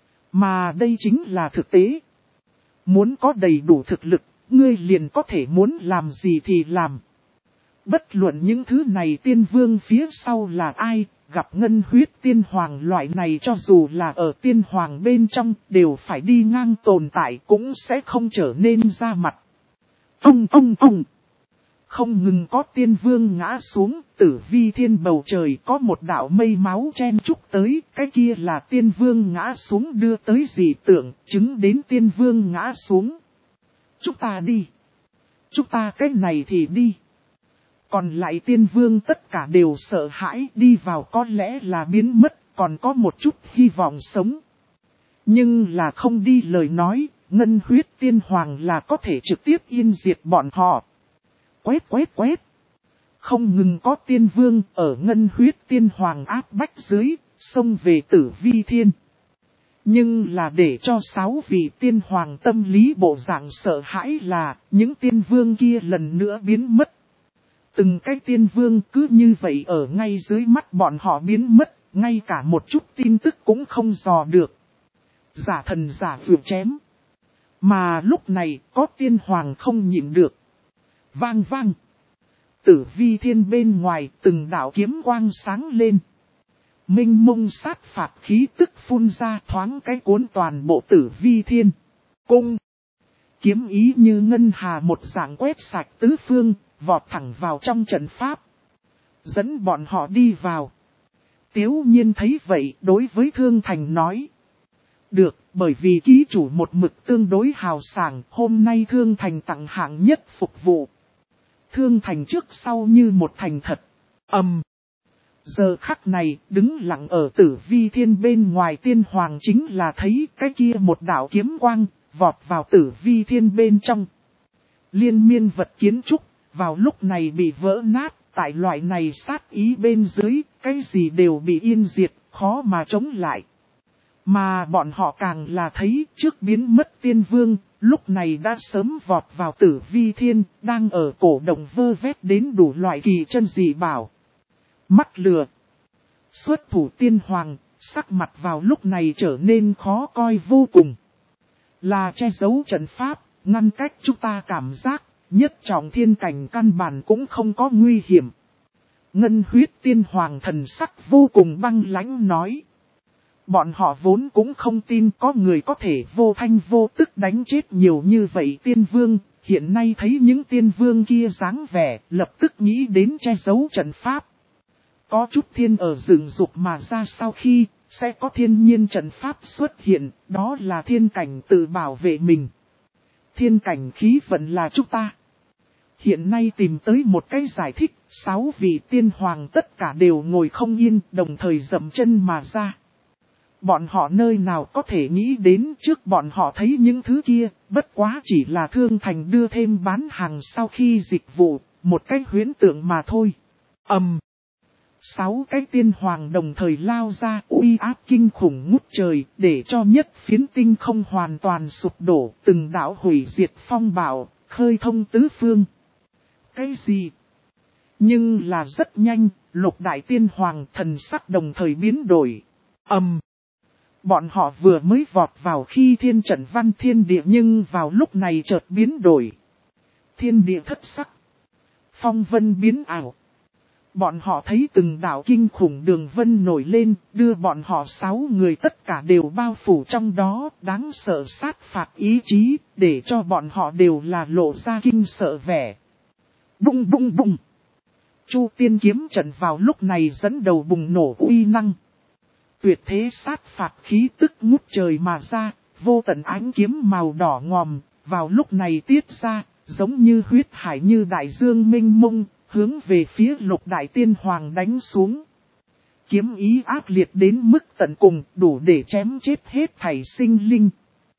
Mà đây chính là thực tế. Muốn có đầy đủ thực lực, ngươi liền có thể muốn làm gì thì làm. Bất luận những thứ này tiên vương phía sau là ai, gặp ngân huyết tiên hoàng loại này cho dù là ở tiên hoàng bên trong đều phải đi ngang tồn tại cũng sẽ không trở nên ra mặt. Ông ông ông! Không ngừng có tiên vương ngã xuống, tử vi thiên bầu trời có một đạo mây máu chen chúc tới, cái kia là tiên vương ngã xuống đưa tới dị tượng, chứng đến tiên vương ngã xuống. Chúng ta đi. Chúng ta cái này thì đi. Còn lại tiên vương tất cả đều sợ hãi, đi vào có lẽ là biến mất, còn có một chút hy vọng sống. Nhưng là không đi lời nói, ngân huyết tiên hoàng là có thể trực tiếp yên diệt bọn họ. Quét quét quét. Không ngừng có tiên vương ở ngân huyết tiên hoàng áp bách dưới, xông về tử vi thiên. Nhưng là để cho sáu vị tiên hoàng tâm lý bộ dạng sợ hãi là, những tiên vương kia lần nữa biến mất. Từng cái tiên vương cứ như vậy ở ngay dưới mắt bọn họ biến mất, ngay cả một chút tin tức cũng không dò được. Giả thần giả vượt chém. Mà lúc này có tiên hoàng không nhịn được. Vang vang. Tử vi thiên bên ngoài từng đạo kiếm quang sáng lên. Minh mông sát phạt khí tức phun ra, thoáng cái cuốn toàn bộ tử vi thiên. Cung. Kiếm ý như ngân hà một dạng quét sạch tứ phương, vọt thẳng vào trong trận pháp. Dẫn bọn họ đi vào. Tiếu Nhiên thấy vậy đối với Thương Thành nói. Được, bởi vì ký chủ một mực tương đối hào sảng, hôm nay Thương Thành tặng hạng nhất phục vụ. Thương Thành trước sau như một thành thật. Ầm. Um. Giờ khắc này, đứng lặng ở tử vi thiên bên ngoài tiên hoàng chính là thấy cái kia một đạo kiếm quang, vọt vào tử vi thiên bên trong. Liên miên vật kiến trúc, vào lúc này bị vỡ nát, tại loại này sát ý bên dưới, cái gì đều bị yên diệt, khó mà chống lại. Mà bọn họ càng là thấy trước biến mất tiên vương, lúc này đã sớm vọt vào tử vi thiên, đang ở cổ động vơ vét đến đủ loại kỳ chân dị bảo. Mắt lừa. Xuất thủ tiên hoàng, sắc mặt vào lúc này trở nên khó coi vô cùng. Là che giấu trận pháp, ngăn cách chúng ta cảm giác, nhất trọng thiên cảnh căn bản cũng không có nguy hiểm. Ngân huyết tiên hoàng thần sắc vô cùng băng lãnh nói. Bọn họ vốn cũng không tin có người có thể vô thanh vô tức đánh chết nhiều như vậy tiên vương, hiện nay thấy những tiên vương kia dáng vẻ, lập tức nghĩ đến che giấu trận pháp. Có chút thiên ở dựng dục mà ra sau khi, sẽ có thiên nhiên trận pháp xuất hiện, đó là thiên cảnh tự bảo vệ mình. Thiên cảnh khí vận là chúng ta. Hiện nay tìm tới một cái giải thích, sáu vị tiên hoàng tất cả đều ngồi không yên, đồng thời dậm chân mà ra. Bọn họ nơi nào có thể nghĩ đến trước bọn họ thấy những thứ kia, bất quá chỉ là thương thành đưa thêm bán hàng sau khi dịch vụ, một cái huyễn tượng mà thôi. Ầm. Um. Sáu cái tiên hoàng đồng thời lao ra uy áp kinh khủng ngút trời để cho nhất phiến tinh không hoàn toàn sụp đổ, từng đạo hủy diệt phong bạo, khơi thông tứ phương. Cái gì? Nhưng là rất nhanh, lục đại tiên hoàng thần sắc đồng thời biến đổi. Ầm. Um. Bọn họ vừa mới vọt vào khi thiên trận văn thiên địa nhưng vào lúc này chợt biến đổi. Thiên địa thất sắc. Phong vân biến ảo. Bọn họ thấy từng đạo kinh khủng đường vân nổi lên, đưa bọn họ sáu người tất cả đều bao phủ trong đó, đáng sợ sát phạt ý chí, để cho bọn họ đều là lộ ra kinh sợ vẻ. Bung bung bung. Chu tiên kiếm trận vào lúc này dẫn đầu bùng nổ uy năng. Tuyệt thế sát phạt khí tức ngút trời mà ra, vô tận ánh kiếm màu đỏ ngòm, vào lúc này tiết ra, giống như huyết hải như đại dương mênh mông, hướng về phía lục đại tiên hoàng đánh xuống. Kiếm ý ác liệt đến mức tận cùng, đủ để chém chết hết thảy sinh linh.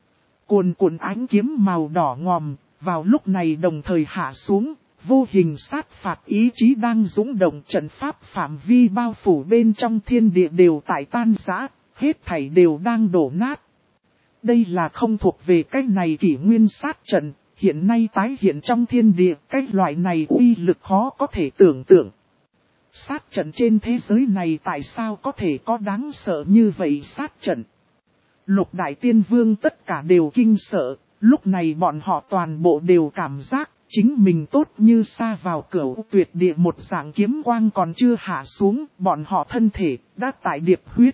Cuồn cuộn ánh kiếm màu đỏ ngòm, vào lúc này đồng thời hạ xuống, vô hình sát phạt ý chí đang dũng động, trận pháp phạm vi bao phủ bên trong thiên địa đều tại tan rã, hết thảy đều đang đổ nát. Đây là không thuộc về cái này kỷ nguyên sát trận, hiện nay tái hiện trong thiên địa, cái loại này uy lực khó có thể tưởng tượng. Sát trận trên thế giới này tại sao có thể có đáng sợ như vậy sát trận? Lục đại tiên vương tất cả đều kinh sợ, lúc này bọn họ toàn bộ đều cảm giác chính mình tốt như sa vào cửu tuyệt địa, một dạng kiếm quang còn chưa hạ xuống, bọn họ thân thể đã tại điệp huyết.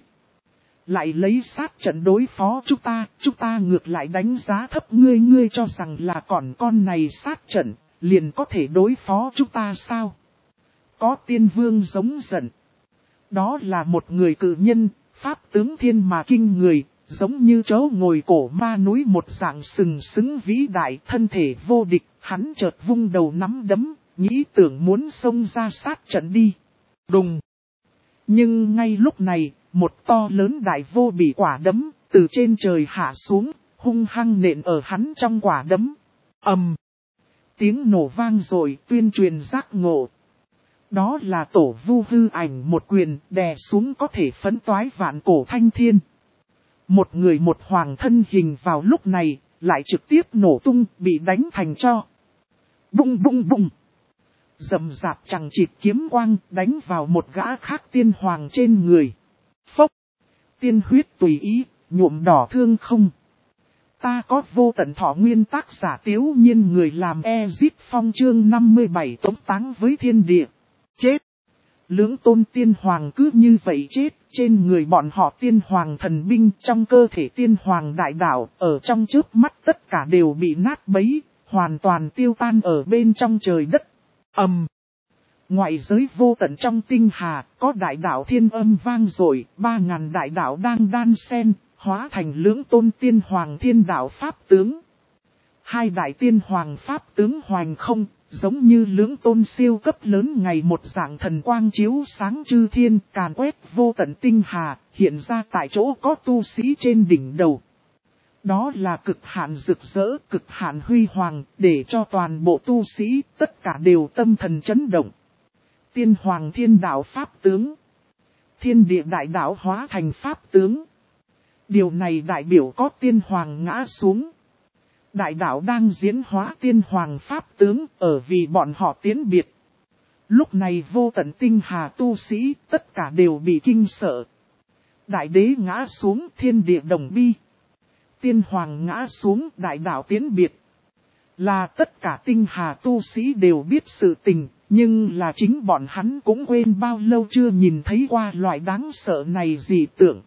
Lại lấy sát trận đối phó chúng ta, chúng ta ngược lại đánh giá thấp ngươi, ngươi cho rằng là còn con này sát trận, liền có thể đối phó chúng ta sao? Có tiên vương giống giận. Đó là một người cự nhân, pháp tướng thiên mà kinh người, giống như chỗ ngồi cổ ma núi một dạng sừng sững vĩ đại, thân thể vô địch, hắn chợt vung đầu nắm đấm, nghĩ tưởng muốn xông ra sát trận đi. Đùng! Nhưng ngay lúc này, một to lớn đại vô bị quả đấm, từ trên trời hạ xuống, hung hăng nện ở hắn trong quả đấm. Ầm! Tiếng nổ vang rồi, tuyên truyền giác ngộ. Đó là tổ vu hư ảnh một quyền đè xuống có thể phấn toái vạn cổ thanh thiên. Một người một hoàng thân hình vào lúc này, lại trực tiếp nổ tung, bị đánh thành tro. Bung bung bung. Rầm rạp chẳng chịt kiếm quang đánh vào một gã khác tiên hoàng trên người. Phốc. Tiên huyết tùy ý, nhuộm đỏ thương không. Ta có vô tận thọ nguyên, tác giả Tiếu Nhiên, người làm Ezip Phong, chương năm mươi bảy tống táng với thiên địa. Chết. Lưỡng tôn tiên hoàng cứ như vậy chết, trên người bọn họ tiên hoàng thần binh, trong cơ thể tiên hoàng đại đạo, ở trong chớp mắt tất cả đều bị nát bấy, hoàn toàn tiêu tan ở bên trong trời đất. Ầm. Um. Ngoại giới vô tận trong tinh hà, có đại đạo thiên âm vang dội, ba ngàn đại đạo đang đan xen, hóa thành lưỡng tôn tiên hoàng thiên đạo pháp tướng. Hai đại tiên hoàng pháp tướng hoành không, giống như lưỡng tôn siêu cấp lớn ngày một dạng thần quang chiếu sáng chư thiên, càn quét vô tận tinh hà, hiện ra tại chỗ có tu sĩ trên đỉnh đầu. Đó là cực hạn rực rỡ, cực hạn huy hoàng, để cho toàn bộ tu sĩ, tất cả đều tâm thần chấn động. Tiên hoàng thiên đạo pháp tướng. Thiên địa đại đạo hóa thành pháp tướng. Điều này đại biểu có tiên hoàng ngã xuống. Đại đạo đang diễn hóa tiên hoàng pháp tướng, ở vì bọn họ tiến biệt. Lúc này vô tận tinh hà tu sĩ, tất cả đều bị kinh sợ. Đại đế ngã xuống, thiên địa đồng bi. Tiên hoàng ngã xuống, đại đạo tiến biệt. Là tất cả tinh hà tu sĩ đều biết sự tình, nhưng là chính bọn hắn cũng quên bao lâu chưa nhìn thấy qua loại đáng sợ này gì tưởng.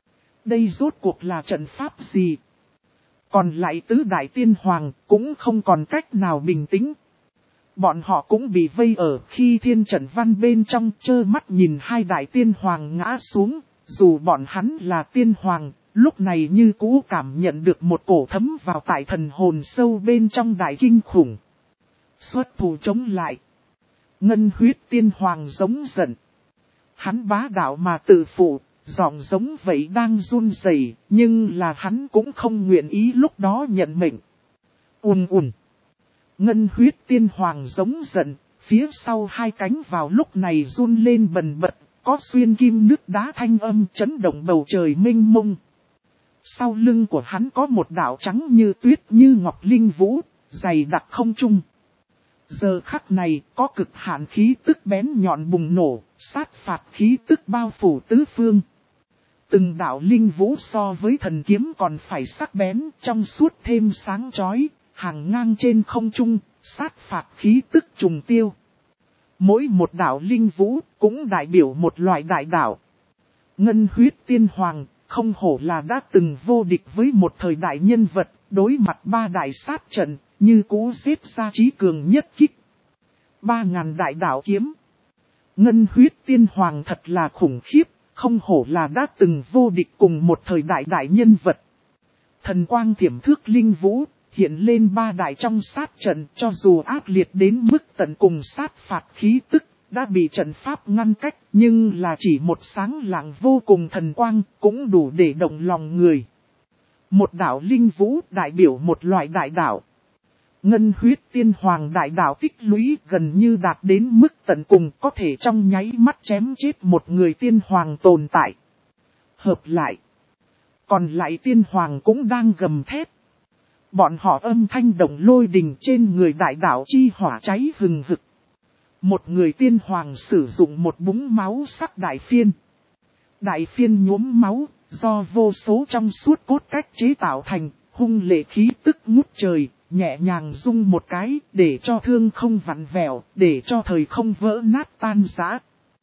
Đây rốt cuộc là trận pháp gì? Còn lại tứ đại tiên hoàng cũng không còn cách nào bình tĩnh. Bọn họ cũng bị vây ở khi thiên trận văn bên trong, trơ mắt nhìn hai đại tiên hoàng ngã xuống. Dù bọn hắn là tiên hoàng, lúc này như cũ cảm nhận được một cổ thấm vào tại thần hồn sâu bên trong đại kinh khủng. Xuất thủ chống lại. Ngân huyết tiên hoàng giống giận. Hắn bá đạo mà tự phụ, giọng giống vậy đang run rẩy, nhưng là hắn cũng không nguyện ý lúc đó nhận mệnh. Ùn ùn. Ngân huyết tiên hoàng giống giận, phía sau hai cánh vào lúc này run lên bần bật, có xuyên kim nước đá thanh âm chấn động bầu trời mênh mông. Sau lưng của hắn có một đạo trắng như tuyết như ngọc linh vũ, dày đặc không trung. Giờ khắc này có cực hạn khí tức bén nhọn bùng nổ, sát phạt khí tức bao phủ tứ phương. Từng đạo linh vũ so với thần kiếm còn phải sắc bén, trong suốt thêm sáng chói, hàng ngang trên không trung, sát phạt khí tức trùng tiêu. Mỗi một đạo linh vũ cũng đại biểu một loại đại đạo. Ngân huyết tiên hoàng, không hổ là đã từng vô địch với một thời đại nhân vật, đối mặt ba đại sát trận, như cũ xếp ra trí cường nhất kích. Ba ngàn đại đạo kiếm. Ngân huyết tiên hoàng thật là khủng khiếp, không hổ là đã từng vô địch cùng một thời đại đại nhân vật. Thần quang thiểm thước linh vũ, hiện lên ba đại trong sát trận, cho dù ác liệt đến mức tận cùng sát phạt khí tức, đã bị trận pháp ngăn cách, nhưng là chỉ một sáng lạng vô cùng thần quang, cũng đủ để động lòng người. Một đạo linh vũ đại biểu một loại đại đạo. Ngân huyết tiên hoàng đại đạo tích lũy gần như đạt đến mức tận cùng, có thể trong nháy mắt chém chết một người tiên hoàng tồn tại. Hợp lại. Còn lại tiên hoàng cũng đang gầm thét. Bọn họ âm thanh động lôi đình trên người đại đạo chi hỏa cháy hừng hực. Một người tiên hoàng sử dụng một búng máu sắc đại phiên. Đại phiên nhuốm máu, do vô số trong suốt cốt cách chế tạo thành, hung lệ khí tức ngút trời, nhẹ nhàng rung một cái, để cho thương không vặn vẹo, để cho thời không vỡ nát tan rã.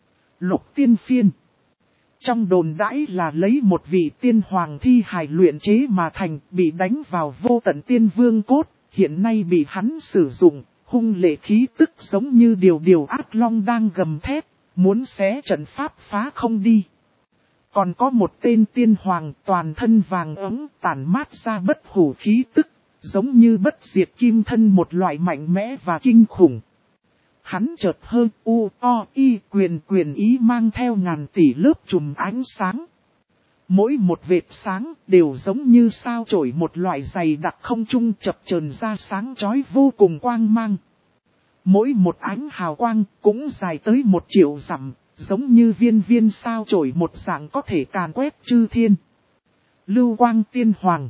Lục tiên phiên. Trong đồn đãi là lấy một vị tiên hoàng thi hài luyện chế mà thành, bị đánh vào vô tận tiên vương cốt, hiện nay bị hắn sử dụng, hung lệ khí tức giống như điều điều ác long đang gầm thét, muốn xé trận pháp phá không đi. Còn có một tên tiên hoàng toàn thân vàng ấm tản mát ra bất hủ khí tức, giống như bất diệt kim thân một loại mạnh mẽ và kinh khủng. Hắn chợt hơi u o y quyền quyền ý mang theo ngàn tỷ lớp chùm ánh sáng. Mỗi một vệt sáng đều giống như sao chổi một loại dày đặc không trung chập chờn ra sáng chói vô cùng quang mang. Mỗi một ánh hào quang cũng dài tới một triệu dặm, giống như viên viên sao chổi một dạng có thể càn quét chư thiên. Lưu quang tiên hoàng.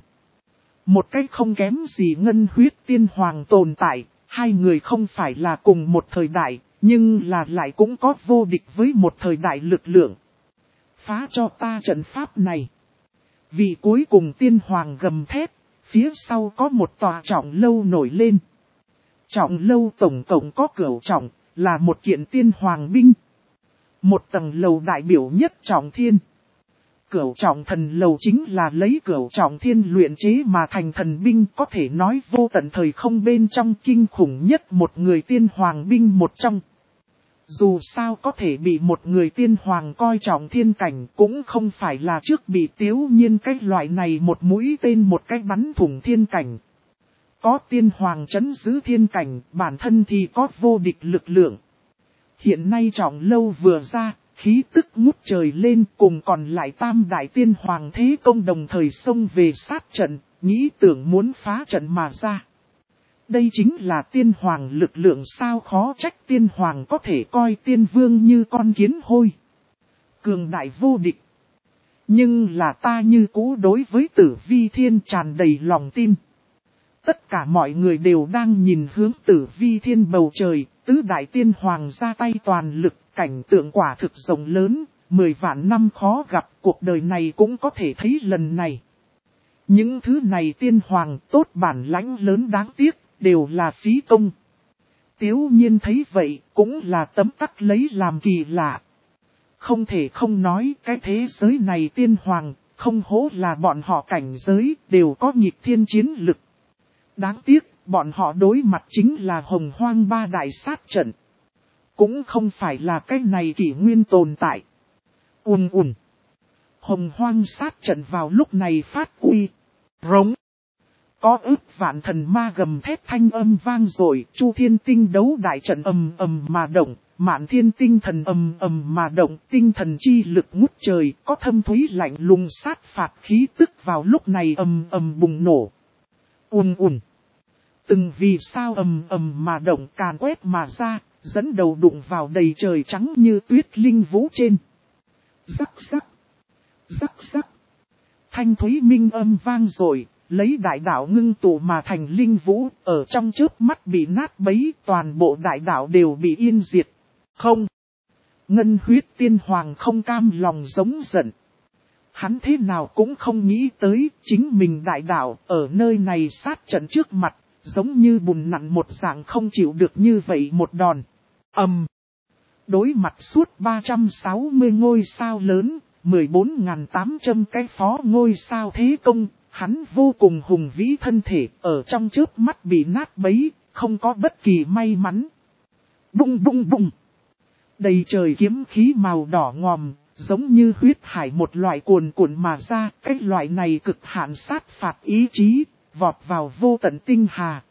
Một cách không kém gì ngân huyết tiên hoàng tồn tại, hai người không phải là cùng một thời đại, nhưng là lại cũng có vô địch với một thời đại lực lượng. Phá cho ta trận pháp này. Vì cuối cùng tiên hoàng gầm thét, phía sau có một tòa trọng lâu nổi lên. Trọng lâu tổng tổng có cửu trọng, là một kiện tiên hoàng binh. Một tầng lầu đại biểu nhất trọng thiên. Cửu trọng thần lầu chính là lấy cửu trọng thiên luyện chế mà thành thần binh, có thể nói vô tận thời không bên trong kinh khủng nhất một người tiên hoàng binh một trong. Dù sao có thể bị một người tiên hoàng coi trọng thiên cảnh cũng không phải là trước bị Tiếu Nhiên cái loại này một mũi tên một cái bắn thủng thiên cảnh. Có tiên hoàng trấn giữ thiên cảnh, bản thân thì có vô địch lực lượng. Hiện nay trọng lâu vừa ra, khí tức ngút trời lên, cùng còn lại tam đại tiên hoàng thế công đồng thời xông về sát trận, nghĩ tưởng muốn phá trận mà ra. Đây chính là tiên hoàng lực lượng, sao khó trách tiên hoàng có thể coi tiên vương như con kiến hôi. Cường đại vô địch. Nhưng là ta như cũ đối với Tử Vi Thiên tràn đầy lòng tin. Tất cả mọi người đều đang nhìn hướng Tử Vi Thiên bầu trời, tứ đại tiên hoàng ra tay toàn lực, cảnh tượng quả thực rộng lớn, mười vạn năm khó gặp, cuộc đời này cũng có thể thấy lần này. Những thứ này tiên hoàng tốt bản lãnh lớn đáng tiếc, đều là phí công. Tiếu Nhiên thấy vậy, cũng là tấm tắc lấy làm kỳ lạ. Không thể không nói cái thế giới này tiên hoàng, không hổ là bọn họ cảnh giới, đều có nhịp thiên chiến lực. Đáng tiếc, bọn họ đối mặt chính là hồng hoang ba đại sát trận. Cũng không phải là cái này kỷ nguyên tồn tại. Ùn ùn. Hồng hoang sát trận vào lúc này phát uy. Rống. Có ức vạn thần ma gầm thét thanh âm vang rồi. Chu thiên tinh đấu đại trận ầm ầm mà động. Mạn thiên tinh thần ầm ầm mà động. Tinh thần chi lực ngút trời. Có thâm thúy lạnh lùng sát phạt khí tức vào lúc này ầm ầm bùng nổ. Ùn ùn. Từng vì sao ầm ầm mà động càn quét mà ra. Dẫn đầu đụng vào đầy trời trắng như tuyết linh vũ trên. Rắc rắc. Rắc rắc. Thanh thúy minh âm vang rồi. Lấy đại đạo ngưng tụ mà thành linh vũ. Ở trong chớp mắt bị nát bấy. Toàn bộ đại đạo đều bị yên diệt. Không. Ngân huyết tiên hoàng không cam lòng giống giận. Hắn thế nào cũng không nghĩ tới. Chính mình đại đạo ở nơi này sát trận trước mặt. Giống như bùn nặn một dạng không chịu được như vậy một đòn. Ầm. Um. Đối mặt suốt ba trăm sáu mươi ngôi sao lớn, mười bốn nghìn tám trăm cái phó ngôi sao thế công, hắn vô cùng hùng vĩ thân thể, ở trong chớp mắt bị nát bấy, không có bất kỳ may mắn. Bung bung bung. Đầy trời kiếm khí màu đỏ ngòm, giống như huyết hải một loại cuồn cuộn mà ra, cái loại này cực hạn sát phạt ý chí, vọt vào vô tận tinh hà.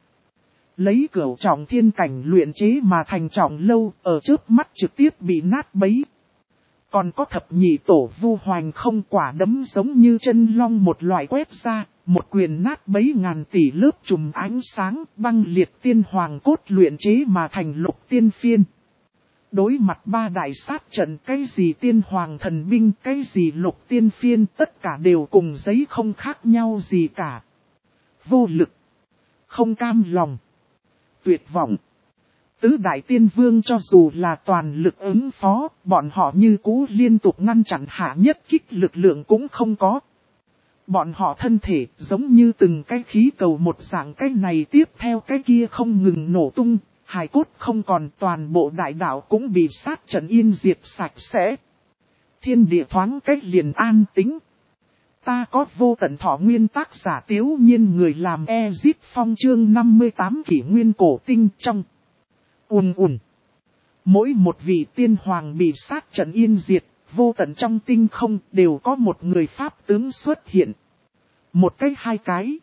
Lấy cửu trọng thiên cảnh luyện chế mà thành trọng lâu, ở trước mắt trực tiếp bị nát bấy. Còn có thập nhị tổ vu hoành không quả đấm giống như chân long một loại quét ra, một quyền nát bấy ngàn tỷ lớp trùm ánh sáng, băng liệt tiên hoàng cốt luyện chế mà thành lục tiên phiên. Đối mặt ba đại sát trận, cái gì tiên hoàng thần binh, cái gì lục tiên phiên, tất cả đều cùng giấy không khác nhau gì cả. Vô lực, không cam lòng, tuyệt vọng. Tứ đại tiên vương cho dù là toàn lực ứng phó, bọn họ như cũ liên tục ngăn chặn hạ nhất kích lực lượng cũng không có. Bọn họ thân thể giống như từng cái khí cầu một dạng, cái này tiếp theo cái kia không ngừng nổ tung, hài cốt không còn, toàn bộ đại đạo cũng bị sát trận yên diệt sạch sẽ. Thiên địa thoáng cách liền an tĩnh. Ta có vô tận thọ nguyên, tác giả Tiếu Nhiên, người làm Ezip Phong, chương năm mươi tám kỷ nguyên cổ tinh trong. Ùn ùn. Mỗi một vị tiên hoàng bị sát trận yên diệt, vô tận trong tinh không đều có một người pháp tướng xuất hiện. Một cái hai cái.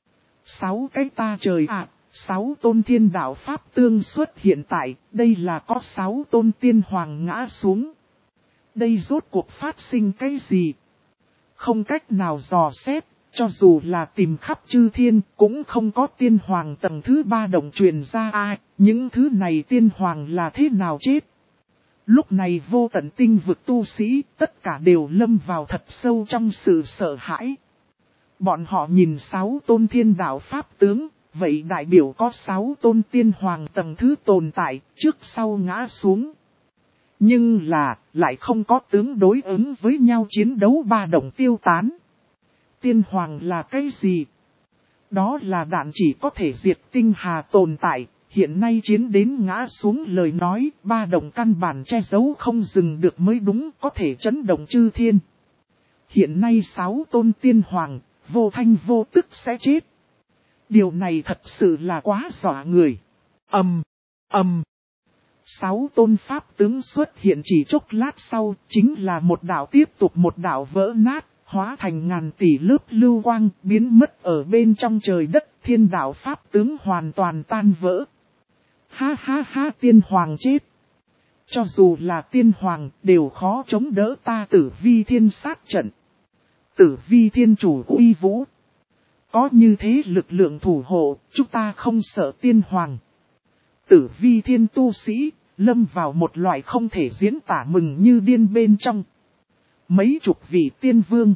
Sáu cái ta trời ạ, à, sáu tôn thiên đạo pháp tương xuất hiện tại, đây là có sáu tôn tiên hoàng ngã xuống. Đây rốt cuộc phát sinh cái gì? Không cách nào dò xét, cho dù là tìm khắp chư thiên, cũng không có tiên hoàng tầng thứ ba đồng truyền ra ai, những thứ này tiên hoàng là thế nào chết. Lúc này vô tận tinh vực tu sĩ, tất cả đều lâm vào thật sâu trong sự sợ hãi. Bọn họ nhìn sáu tôn thiên đạo pháp tướng, vậy đại biểu có sáu tôn tiên hoàng tầng thứ tồn tại, trước sau ngã xuống. Nhưng là, lại không có tướng đối ứng với nhau chiến đấu ba đồng tiêu tán. Tiên hoàng là cái gì? Đó là đạn chỉ có thể diệt tinh hà tồn tại, hiện nay chiến đến ngã xuống lời nói, ba đồng căn bản che giấu không dừng được mới đúng, có thể chấn động chư thiên. Hiện nay sáu tôn tiên hoàng, vô thanh vô tức sẽ chết. Điều này thật sự là quá dọa người. Ầm, ầm. Sáu tôn pháp tướng xuất hiện chỉ chốc lát sau, chính là một đạo tiếp tục một đạo vỡ nát, hóa thành ngàn tỷ lớp lưu quang, biến mất ở bên trong trời đất, thiên đạo pháp tướng hoàn toàn tan vỡ. Ha ha ha, tiên hoàng chết. Cho dù là tiên hoàng, đều khó chống đỡ ta Tử Vi Thiên sát trận. Tử Vi Thiên chủ uy vũ. Có như thế lực lượng thủ hộ, chúng ta không sợ tiên hoàng. Tử Vi Thiên tu sĩ, lâm vào một loại không thể diễn tả mừng như điên bên trong. Mấy chục vị tiên vương,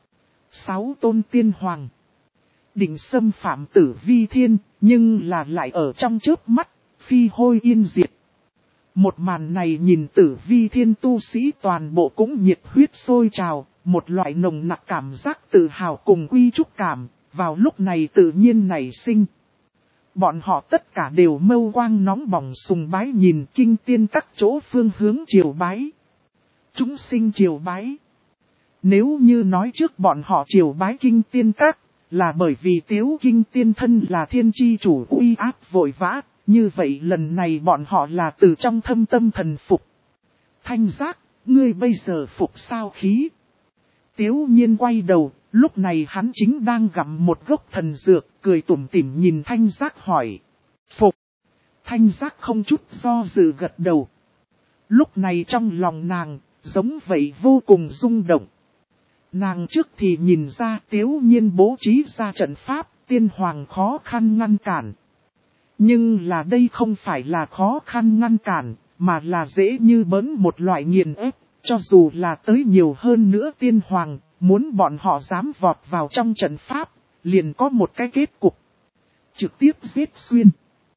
sáu tôn tiên hoàng, định xâm phạm Tử Vi Thiên, nhưng là lại ở trong chớp mắt, phi hôi yên diệt. Một màn này nhìn Tử Vi Thiên tu sĩ toàn bộ cũng nhiệt huyết sôi trào, một loại nồng nặc cảm giác tự hào cùng quy chúc cảm, vào lúc này tự nhiên nảy sinh. Bọn họ tất cả đều mâu quang nóng bỏng sùng bái nhìn kinh tiên các chỗ phương hướng triều bái. Chúng sinh triều bái. Nếu như nói trước bọn họ triều bái kinh tiên các, là bởi vì Tiếu Kinh tiên thân là thiên chi chủ uy áp vội vã, như vậy lần này bọn họ là từ trong thâm tâm thần phục. Thanh Giác, ngươi bây giờ phục sao khí? Tiếu Nhiên quay đầu, lúc này hắn chính đang gặm một gốc thần dược, cười tủm tỉm nhìn Thanh Giác hỏi. Phục. Thanh Giác không chút do dự gật đầu. Lúc này trong lòng nàng, giống vậy vô cùng rung động. Nàng trước thì nhìn ra Tiếu Nhiên bố trí ra trận pháp, tiên hoàng khó khăn ngăn cản. Nhưng là đây không phải là khó khăn ngăn cản, mà là dễ như bỡn một loại nghiền ép, cho dù là tới nhiều hơn nữa tiên hoàng, muốn bọn họ dám vọt vào trong trận pháp, liền có một cái kết cục. Trực tiếp giết xuyên.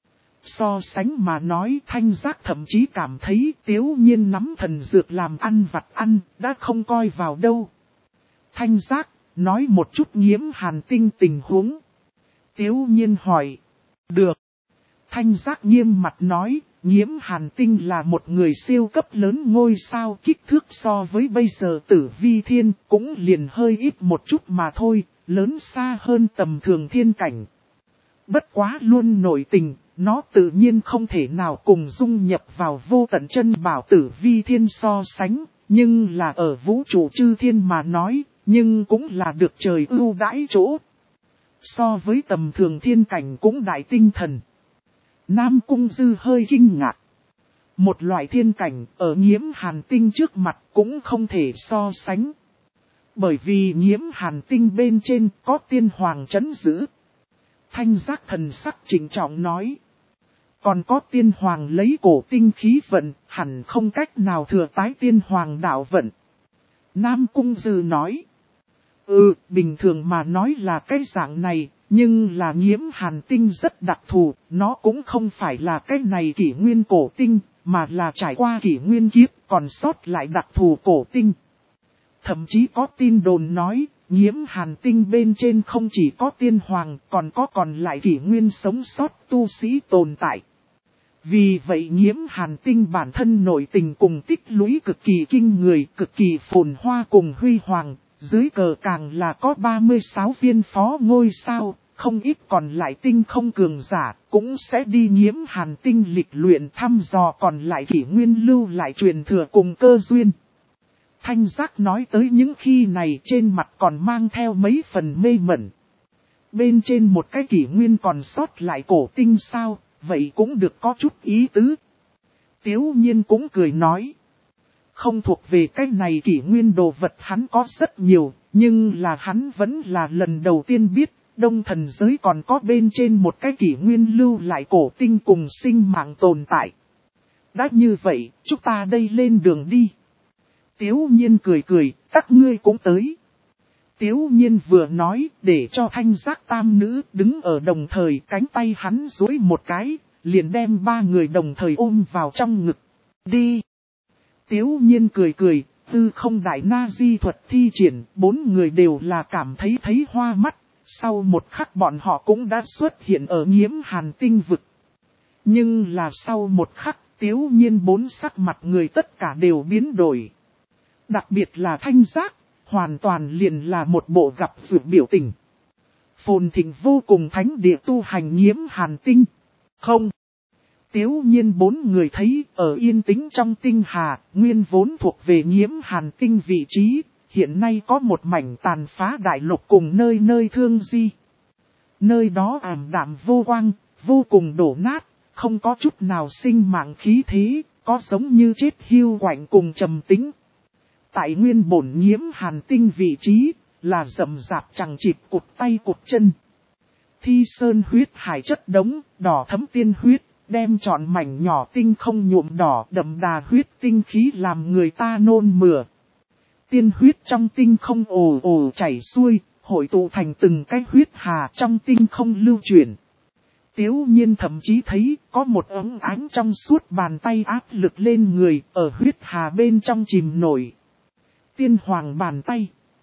So sánh mà nói Thanh Giác thậm chí cảm thấy Tiếu Nhiên nắm thần dược làm ăn vặt ăn, đã không coi vào đâu. Thanh Giác, nói một chút Nhiễm Hàn Tinh tình huống. Tiếu Nhiên hỏi. Được. Thanh Giác nghiêm mặt nói, Nhiễm Hàn Tinh là một người siêu cấp lớn ngôi sao, kích thước so với bây giờ Tử Vi Thiên cũng liền hơi ít một chút mà thôi, lớn xa hơn tầm thường thiên cảnh. Bất quá luôn nổi tình, nó tự nhiên không thể nào cùng dung nhập vào vô tận chân bảo Tử Vi Thiên so sánh, nhưng là ở vũ trụ chư thiên mà nói, nhưng cũng là được trời ưu đãi chỗ. So với tầm thường thiên cảnh cũng đại tinh thần. Nam Cung Dư hơi kinh ngạc. Một loại thiên cảnh ở Nhiễm Hàn Tinh trước mặt cũng không thể so sánh. Bởi vì Nhiễm Hàn Tinh bên trên có tiên hoàng trấn giữ. Thanh Giác thần sắc trịnh trọng nói. Còn có tiên hoàng lấy cổ tinh khí vận, hẳn không cách nào thừa tái tiên hoàng đạo vận. Nam Cung Dư nói. Ừ, bình thường mà nói là cái dạng này, nhưng là Nhiễm Hàn Tinh rất đặc thù, nó cũng không phải là cái này kỷ nguyên cổ tinh, mà là trải qua kỷ nguyên kiếp, còn sót lại đặc thù cổ tinh. Thậm chí có tin đồn nói, Nhiễm Hàn Tinh bên trên không chỉ có tiên hoàng, còn có còn lại kỷ nguyên sống sót tu sĩ tồn tại. Vì vậy Nhiễm Hàn Tinh bản thân nội tình cùng tích lũy cực kỳ kinh người, cực kỳ phồn hoa cùng huy hoàng. Dưới cờ càng là có ba mươi sáu viên phó ngôi sao, không ít còn lại tinh không cường giả, cũng sẽ đi Nhiễm Hàn Tinh lịch luyện thăm dò còn lại kỷ nguyên lưu lại truyền thừa cùng cơ duyên. Thanh Giác nói tới những khi này trên mặt còn mang theo mấy phần mê mẩn. Bên trên một cái kỷ nguyên còn sót lại cổ tinh sao, vậy cũng được có chút ý tứ. Tiếu Nhiên cũng cười nói. Không thuộc về cái này kỷ nguyên đồ vật hắn có rất nhiều, nhưng là hắn vẫn là lần đầu tiên biết, đông thần giới còn có bên trên một cái kỷ nguyên lưu lại cổ tinh cùng sinh mạng tồn tại. Đã như vậy, chúng ta đây lên đường đi. Tiếu Nhiên cười cười, các ngươi cũng tới. Tiếu Nhiên vừa nói, để cho Thanh Giác tam nữ đứng ở đồng thời, cánh tay hắn duỗi một cái, liền đem ba người đồng thời ôm vào trong ngực. Đi! Tiếu Nhiên cười cười, tư không đại na di thuật thi triển, bốn người đều là cảm thấy thấy hoa mắt, sau một khắc bọn họ cũng đã xuất hiện ở Nhiễm Hàn Tinh vực. Nhưng là sau một khắc, Tiếu Nhiên bốn sắc mặt người tất cả đều biến đổi. Đặc biệt là Thanh Giác, hoàn toàn liền là một bộ gặp dược biểu tình. Phồn thịnh vô cùng thánh địa tu hành Nhiễm Hàn Tinh. Không. Tiếu Nhiên bốn người thấy ở yên tĩnh trong tinh hà, nguyên vốn thuộc về Nhiễm Hàn Tinh vị trí, hiện nay có một mảnh tàn phá đại lục cùng nơi nơi thương di. Nơi đó ảm đạm vô quang, vô cùng đổ nát, không có chút nào sinh mạng khí thế, có giống như chết hiu quạnh cùng trầm tĩnh. Tại nguyên bổn Nhiễm Hàn Tinh vị trí, là rậm rạp chẳng chịt cụt tay cụt chân. Thi sơn huyết hải chất đống, đỏ thấm tiên huyết. Đem trọn mảnh nhỏ tinh không nhuộm đỏ đậm đà huyết tinh khí làm người ta nôn mửa. Tiên huyết trong tinh không ồ ồ chảy xuôi, hội tụ thành từng cái huyết hà trong tinh không lưu chuyển. Tiếu Nhiên thậm chí thấy có một ống ánh trong suốt bàn tay áp lực lên người ở huyết hà bên trong chìm nổi. Tiên hoàng bàn tay.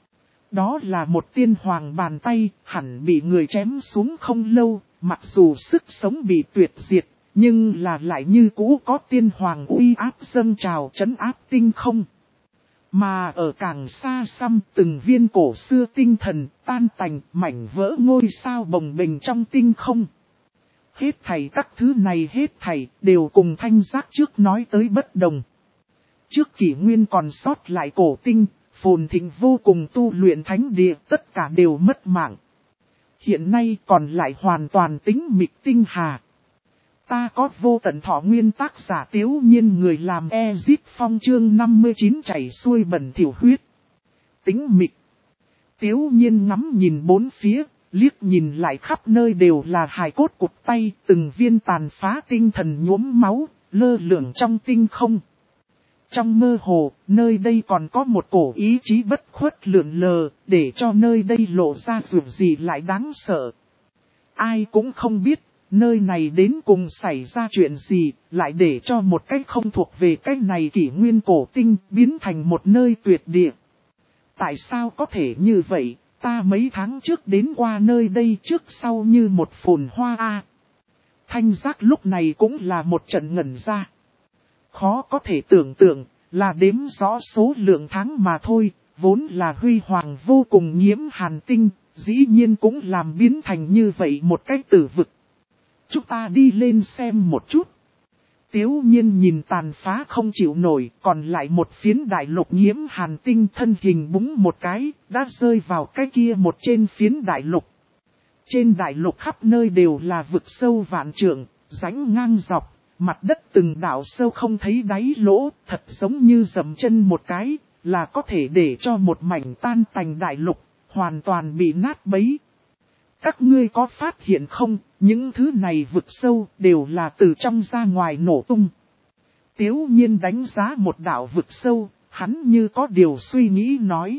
Đó là một tiên hoàng bàn tay hẳn bị người chém xuống không lâu, mặc dù sức sống bị tuyệt diệt. Nhưng là lại như cũ có tiên hoàng uy áp dâng trào trấn áp tinh không. Mà ở càng xa xăm từng viên cổ xưa tinh thần tan tành mảnh vỡ ngôi sao bồng bềnh trong tinh không. Hết thảy các thứ này hết thảy đều cùng Thanh Giác trước nói tới bất đồng. Trước kỷ nguyên còn sót lại cổ tinh, phồn thịnh vô cùng tu luyện thánh địa tất cả đều mất mạng. Hiện nay còn lại hoàn toàn tĩnh mịch tinh hà. Ta có vô tận thọ nguyên tác giả Tiếu Nhiên người làm Ezip Phong chương năm mươi chín chảy xuôi bẩn thỉu huyết. Tĩnh mịch. Tiếu Nhiên ngắm nhìn bốn phía, liếc nhìn lại khắp nơi đều là hài cốt cụt tay, từng viên tàn phá tinh thần nhuốm máu, lơ lửng trong tinh không. Trong mơ hồ, nơi đây còn có một cổ ý chí bất khuất lượn lờ, để cho nơi đây lộ ra dù gì lại đáng sợ. Ai cũng không biết, nơi này đến cùng xảy ra chuyện gì, lại để cho một cách không thuộc về cách này kỷ nguyên cổ tinh biến thành một nơi tuyệt địa. Tại sao có thể như vậy, ta mấy tháng trước đến qua nơi đây trước sau như một phồn hoa a. Thanh Giác lúc này cũng là một trận ngẩn ra. Khó có thể tưởng tượng, là đếm rõ số lượng tháng mà thôi, vốn là huy hoàng vô cùng nhiễm hàn tinh, dĩ nhiên cũng làm biến thành như vậy một cách tử vực. Chúng ta đi lên xem một chút. Tiếu Nhiên nhìn tàn phá không chịu nổi, còn lại một phiến đại lục nhiễm hàn tinh thân hình búng một cái, đã rơi vào cái kia một trên phiến đại lục. Trên đại lục khắp nơi đều là vực sâu vạn trượng, rãnh ngang dọc. Mặt đất từng đảo sâu không thấy đáy lỗ, thật giống như dầm chân một cái, là có thể để cho một mảnh tan tành đại lục, hoàn toàn bị nát bấy. Các ngươi có phát hiện không, những thứ này vực sâu đều là từ trong ra ngoài nổ tung. Tiếu Nhiên đánh giá một đảo vực sâu, hắn như có điều suy nghĩ nói.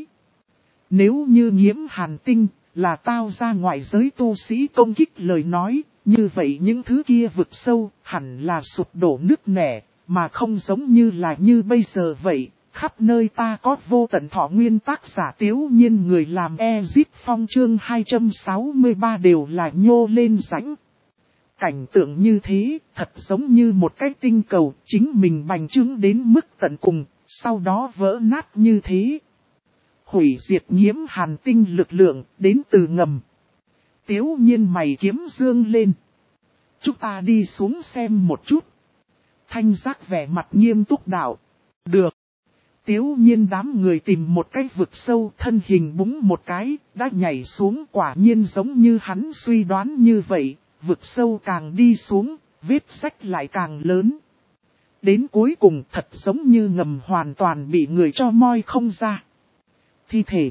Nếu như nhiễm hàn tinh, là tao ra ngoài giới tu sĩ công kích lời nói. Như vậy những thứ kia vực sâu hẳn là sụp đổ nứt nẻ, mà không giống như là như bây giờ vậy. Khắp nơi ta có vô tận thọ nguyên tác giả Tiếu Nhiên người làm Ezip Phong chương hai trăm sáu mươi ba đều là nhô lên rãnh. Cảnh tượng như thế, thật giống như một cái tinh cầu chính mình bành trướng đến mức tận cùng, sau đó vỡ nát như thế. Hủy diệt nhiễm hàn tinh lực lượng đến từ ngầm. Tiếu Nhiên mày kiếm dương lên. Chúng ta đi xuống xem một chút. Thanh Giác vẻ mặt nghiêm túc đạo. Được. Tiếu Nhiên đám người tìm một cái vực sâu thân hình búng một cái, đã nhảy xuống quả nhiên giống như hắn suy đoán như vậy. Vực sâu càng đi xuống, vết rách lại càng lớn. Đến cuối cùng thật giống như ngầm hoàn toàn bị người cho moi không ra. Thi thể.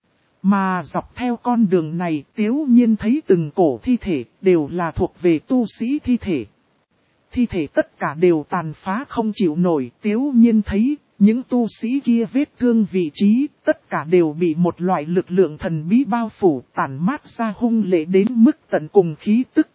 Mà dọc theo con đường này Tiếu Nhiên thấy từng cổ thi thể đều là thuộc về tu sĩ thi thể. Thi thể tất cả đều tàn phá không chịu nổi. Tiếu Nhiên thấy những tu sĩ kia vết thương vị trí tất cả đều bị một loại lực lượng thần bí bao phủ tản mát ra hung lệ đến mức tận cùng khí tức.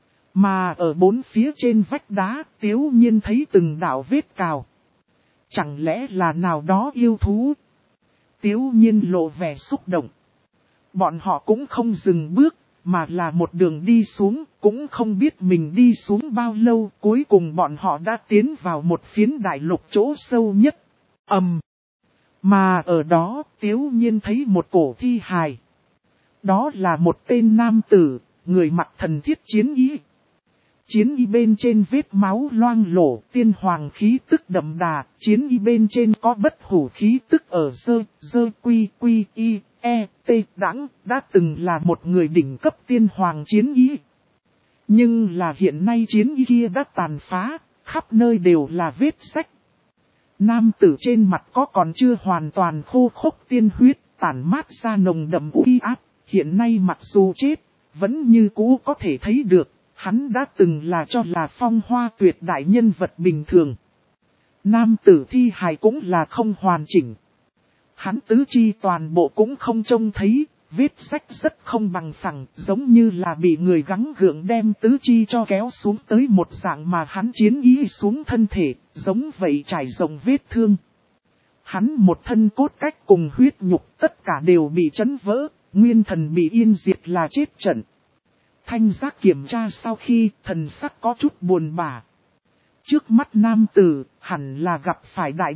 Mà ở bốn phía trên vách đá Tiếu Nhiên thấy từng đạo vết cào. Chẳng lẽ là nào đó yêu thú? Tiếu Nhiên lộ vẻ xúc động. Bọn họ cũng không dừng bước, mà là một đường đi xuống, cũng không biết mình đi xuống bao lâu, cuối cùng bọn họ đã tiến vào một phiến đại lục chỗ sâu nhất. Ầm. Um. Mà ở đó, Tiếu Nhiên thấy một cổ thi hài. Đó là một tên nam tử, người mặc thần thiết chiến y. Chiến y bên trên vết máu loang lổ, tiên hoàng khí tức đậm đà, chiến y bên trên có bất hủ khí tức ở dơ, dơ quy quy y, e, t, đãng, đã từng là một người đỉnh cấp tiên hoàng chiến y. Nhưng là hiện nay chiến y kia đã tàn phá, khắp nơi đều là vết rách. Nam tử trên mặt có còn chưa hoàn toàn khô khốc tiên huyết, tản mát ra nồng đậm uy áp, hiện nay mặc dù chết, vẫn như cũ có thể thấy được. Hắn đã từng là cho là phong hoa tuyệt đại nhân vật bình thường. Nam tử thi hài cũng là không hoàn chỉnh. Hắn tứ chi toàn bộ cũng không trông thấy, vết rách rất không bằng phẳng, giống như là bị người gắng gượng đem tứ chi cho kéo xuống tới một dạng mà hắn chiến ý xuống thân thể, giống vậy trải rộng vết thương. Hắn một thân cốt cách cùng huyết nhục tất cả đều bị chấn vỡ, nguyên thần bị yên diệt là chết trận. Thanh Giác kiểm tra sau khi thần sắc có chút buồn bã. Trước mắt nam tử hẳn là gặp phải đại địch,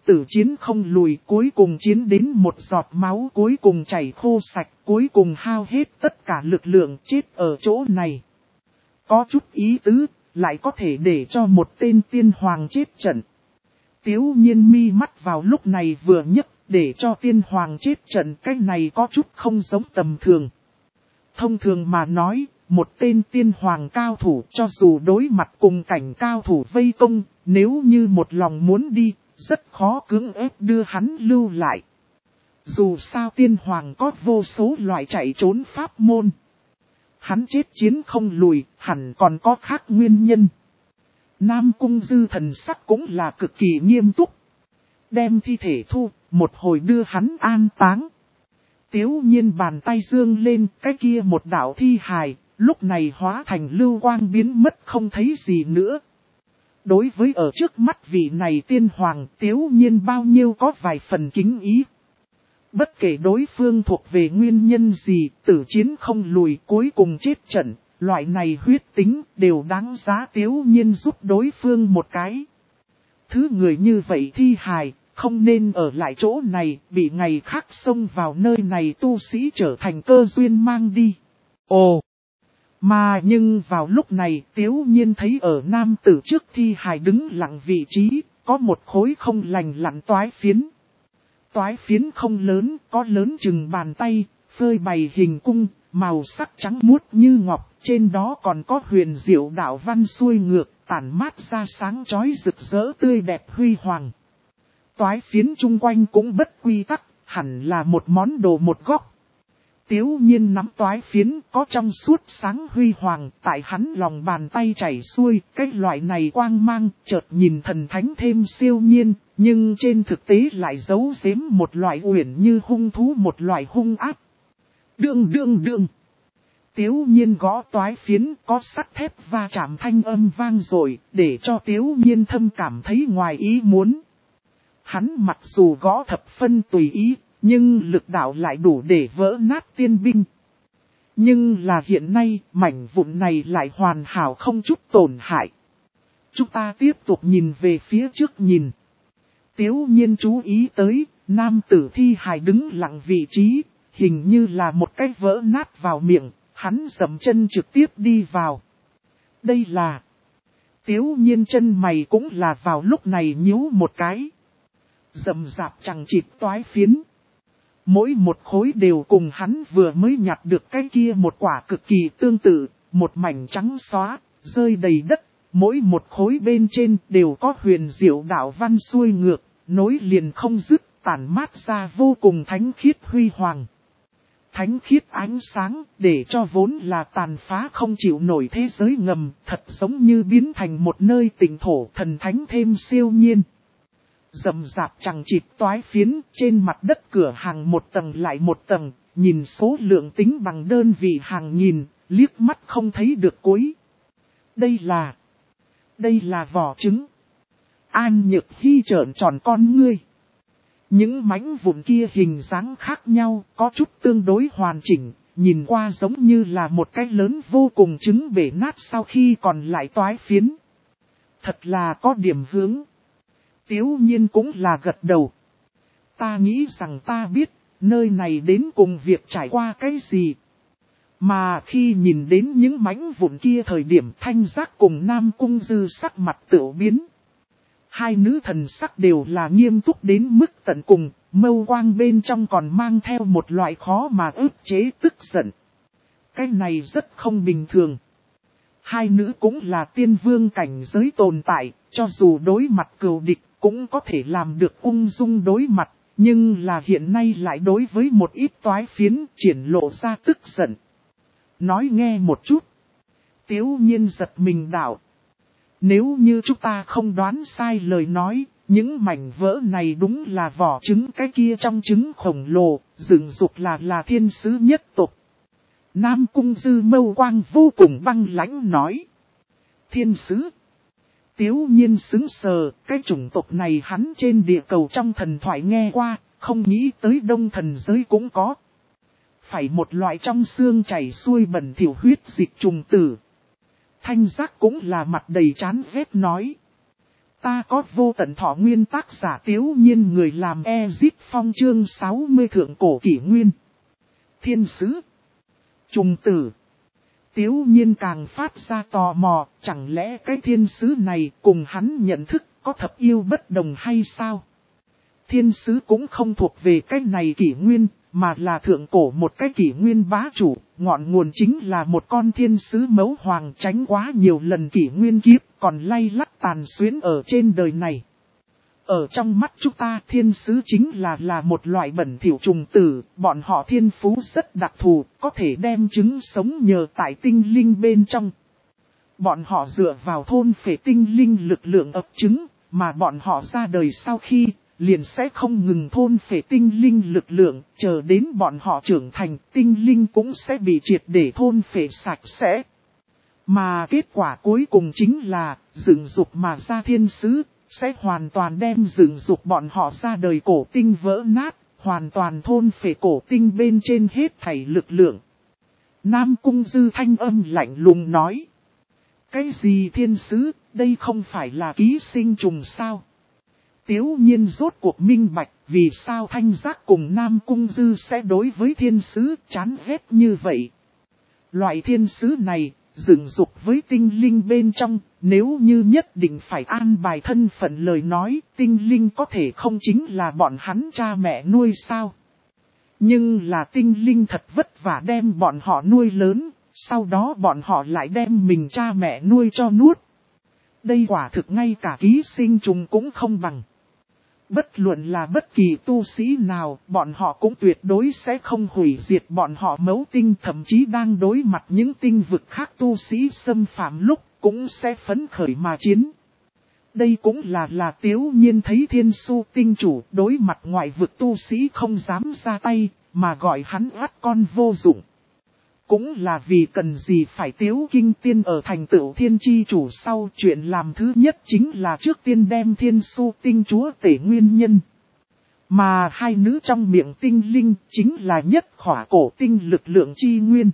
tử chiến không lùi, cuối cùng chiến đến một giọt máu cuối cùng chảy khô sạch, cuối cùng hao hết tất cả lực lượng chết ở chỗ này. Có chút ý tứ, lại có thể để cho một tên tiên hoàng chết trận. Tiếu nhiên mi mắt vào lúc này vừa nhấc, để cho tiên hoàng chết trận, cái này có chút không giống tầm thường. Thông thường mà nói, một tên tiên hoàng cao thủ cho dù đối mặt cùng cảnh cao thủ vây công, nếu như một lòng muốn đi, rất khó cưỡng ép đưa hắn lưu lại. Dù sao tiên hoàng có vô số loại chạy trốn pháp môn. Hắn chết chiến không lùi, hẳn còn có khác nguyên nhân. Nam Cung Dư thần sắc cũng là cực kỳ nghiêm túc. Đem thi thể thu, một hồi đưa hắn an táng. Tiếu nhiên bàn tay dương lên, cái kia một đạo thi hài, lúc này hóa thành lưu quang biến mất không thấy gì nữa. Đối với ở trước mắt vị này tiên hoàng, Tiếu nhiên bao nhiêu có vài phần kính ý. Bất kể đối phương thuộc về nguyên nhân gì, tử chiến không lùi cuối cùng chết trận, loại này huyết tính đều đáng giá Tiếu nhiên giúp đối phương một cái. Thứ người như vậy thi hài, không nên ở lại chỗ này, bị ngày khác xông vào nơi này tu sĩ trở thành cơ duyên mang đi. Ồ! Mà nhưng vào lúc này Tiếu nhiên thấy ở nam tử trước thi hài đứng lặng vị trí, có một khối không lành lặn toái phiến. Toái phiến không lớn, có lớn chừng bàn tay, phơi bày hình cung, màu sắc trắng muốt như ngọc, trên đó còn có huyền diệu đạo văn xuôi ngược, tản mát ra sáng chói rực rỡ tươi đẹp huy hoàng. Toái phiến chung quanh cũng bất quy tắc, hẳn là một món đồ một góc. Tiếu nhiên nắm toái phiến có trong suốt sáng huy hoàng, tại hắn lòng bàn tay chảy xuôi, cái loại này quang mang, chợt nhìn thần thánh thêm siêu nhiên, nhưng trên thực tế lại giấu giếm một loại uyển như hung thú, một loại hung áp. Đương đương đương. Tiếu nhiên gõ toái phiến có sắt thép va chạm thanh âm vang rồi, để cho Tiếu nhiên thâm cảm thấy ngoài ý muốn. Hắn mặc dù gõ thập phân tùy ý, nhưng lực đạo lại đủ để vỡ nát tiên binh. Nhưng là hiện nay, mảnh vụn này lại hoàn hảo không chút tổn hại. Chúng ta tiếp tục nhìn về phía trước nhìn. Tiếu nhiên chú ý tới, nam tử thi hài đứng lặng vị trí, hình như là một cái vỡ nát vào miệng, hắn dậm chân trực tiếp đi vào. Đây là... Tiếu nhiên chân mày cũng là vào lúc này nhíu một cái. Rậm rạp chẳng chịt toái phiến. Mỗi một khối đều cùng hắn vừa mới nhặt được cái kia một quả cực kỳ tương tự, một mảnh trắng xóa, rơi đầy đất. Mỗi một khối bên trên đều có huyền diệu đạo văn xuôi ngược, nối liền không dứt, tản mát ra vô cùng thánh khiết huy hoàng. Thánh khiết ánh sáng, để cho vốn là tàn phá không chịu nổi thế giới ngầm, thật giống như biến thành một nơi tỉnh thổ thần thánh thêm siêu nhiên. Rậm rạp chẳng chịt toái phiến, trên mặt đất cửa hàng một tầng lại một tầng, nhìn số lượng tính bằng đơn vị hàng nghìn, liếc mắt không thấy được cuối. Đây là... Đây là vỏ trứng. An Nhược Hy trợn tròn con ngươi. Những mảnh vụn kia hình dáng khác nhau, có chút tương đối hoàn chỉnh, nhìn qua giống như là một cái lớn vô cùng trứng bể nát sau khi còn lại toái phiến. Thật là có điểm hướng. Tiếu nhiên cũng là gật đầu. Ta nghĩ rằng ta biết, nơi này đến cùng việc trải qua cái gì. Mà khi nhìn đến những mảnh vụn kia thời điểm Thanh Giác cùng Nam Cung Dư sắc mặt tựu biến. Hai nữ thần sắc đều là nghiêm túc đến mức tận cùng, mâu quang bên trong còn mang theo một loại khó mà ức chế tức giận. Cái này rất không bình thường. Hai nữ cũng là tiên vương cảnh giới tồn tại, cho dù đối mặt cừu địch cũng có thể làm được ung dung đối mặt, nhưng là hiện nay lại đối với một ít toái phiến triển lộ ra tức giận. Nói nghe một chút. Tiếu nhiên giật mình đạo. Nếu như chúng ta không đoán sai lời nói, những mảnh vỡ này đúng là vỏ trứng cái kia trong trứng khổng lồ, dựng dục là là thiên sứ nhất tộc. Nam Cung Dư mâu quang vô cùng băng lãnh nói. Thiên sứ. Tiếu nhiên xứng sờ, cái chủng tộc này hắn trên địa cầu trong thần thoại nghe qua, không nghĩ tới đông thần giới cũng có. Phải một loại trong xương chảy xuôi bẩn thỉu huyết dịch trùng tử. Thanh Giác cũng là mặt đầy chán ghét nói. Ta có vô tận thọ nguyên, tác giả Tiếu Nhiên, người làm Ezip Phong, chương sáu mươi thượng cổ kỷ nguyên. Thiên sứ. Trùng tử. Tiếu Nhiên càng phát ra tò mò, chẳng lẽ cái thiên sứ này cùng hắn nhận thức có thập yêu bất đồng hay sao? Thiên sứ cũng không thuộc về cái này kỷ nguyên, mà là thượng cổ một cái kỷ nguyên bá chủ, ngọn nguồn chính là một con thiên sứ mẫu hoàng tránh quá nhiều lần kỷ nguyên kiếp, còn lay lắt tàn xuyến ở trên đời này. Ở trong mắt chúng ta, thiên sứ chính là là một loại bẩn thỉu trùng tử, bọn họ thiên phú rất đặc thù, có thể đem trứng sống nhờ tại tinh linh bên trong. Bọn họ dựa vào thôn phệ tinh linh lực lượng ấp trứng, mà bọn họ ra đời sau khi liền sẽ không ngừng thôn phệ tinh linh lực lượng, chờ đến bọn họ trưởng thành, tinh linh cũng sẽ bị triệt để thôn phệ sạch sẽ. Mà kết quả cuối cùng chính là, dựng dục mà ra thiên sứ, sẽ hoàn toàn đem dựng dục bọn họ ra đời cổ tinh vỡ nát, hoàn toàn thôn phệ cổ tinh bên trên hết thảy lực lượng. Nam Cung Dư thanh âm lạnh lùng nói. Cái gì thiên sứ, đây không phải là ký sinh trùng sao? Tiếu Nhiên rốt cuộc minh bạch, vì sao Thanh Giác cùng Nam Cung Dư sẽ đối với thiên sứ chán ghét như vậy. Loại thiên sứ này, dựng dục với tinh linh bên trong, nếu như nhất định phải an bài thân phận lời nói, tinh linh có thể không chính là bọn hắn cha mẹ nuôi sao. Nhưng là tinh linh thật vất vả đem bọn họ nuôi lớn, sau đó bọn họ lại đem mình cha mẹ nuôi cho nuốt. Đây quả thực ngay cả ký sinh trùng cũng không bằng. Bất luận là bất kỳ tu sĩ nào, bọn họ cũng tuyệt đối sẽ không hủy diệt bọn họ mẫu tinh, thậm chí đang đối mặt những tinh vực khác tu sĩ xâm phạm lúc, cũng sẽ phấn khởi mà chiến. Đây cũng là là Tiếu Nhiên thấy thiên su tinh chủ đối mặt ngoại vực tu sĩ không dám ra tay, mà gọi hắn át con vô dụng. Cũng là vì cần gì phải Tiếu Kinh Tiên ở thành tựu thiên chi chủ sau, chuyện làm thứ nhất chính là trước tiên đem thiên su tinh chúa tể nguyên nhân. Mà hai nữ trong miệng tinh linh chính là nhất khỏa cổ tinh lực lượng chi nguyên.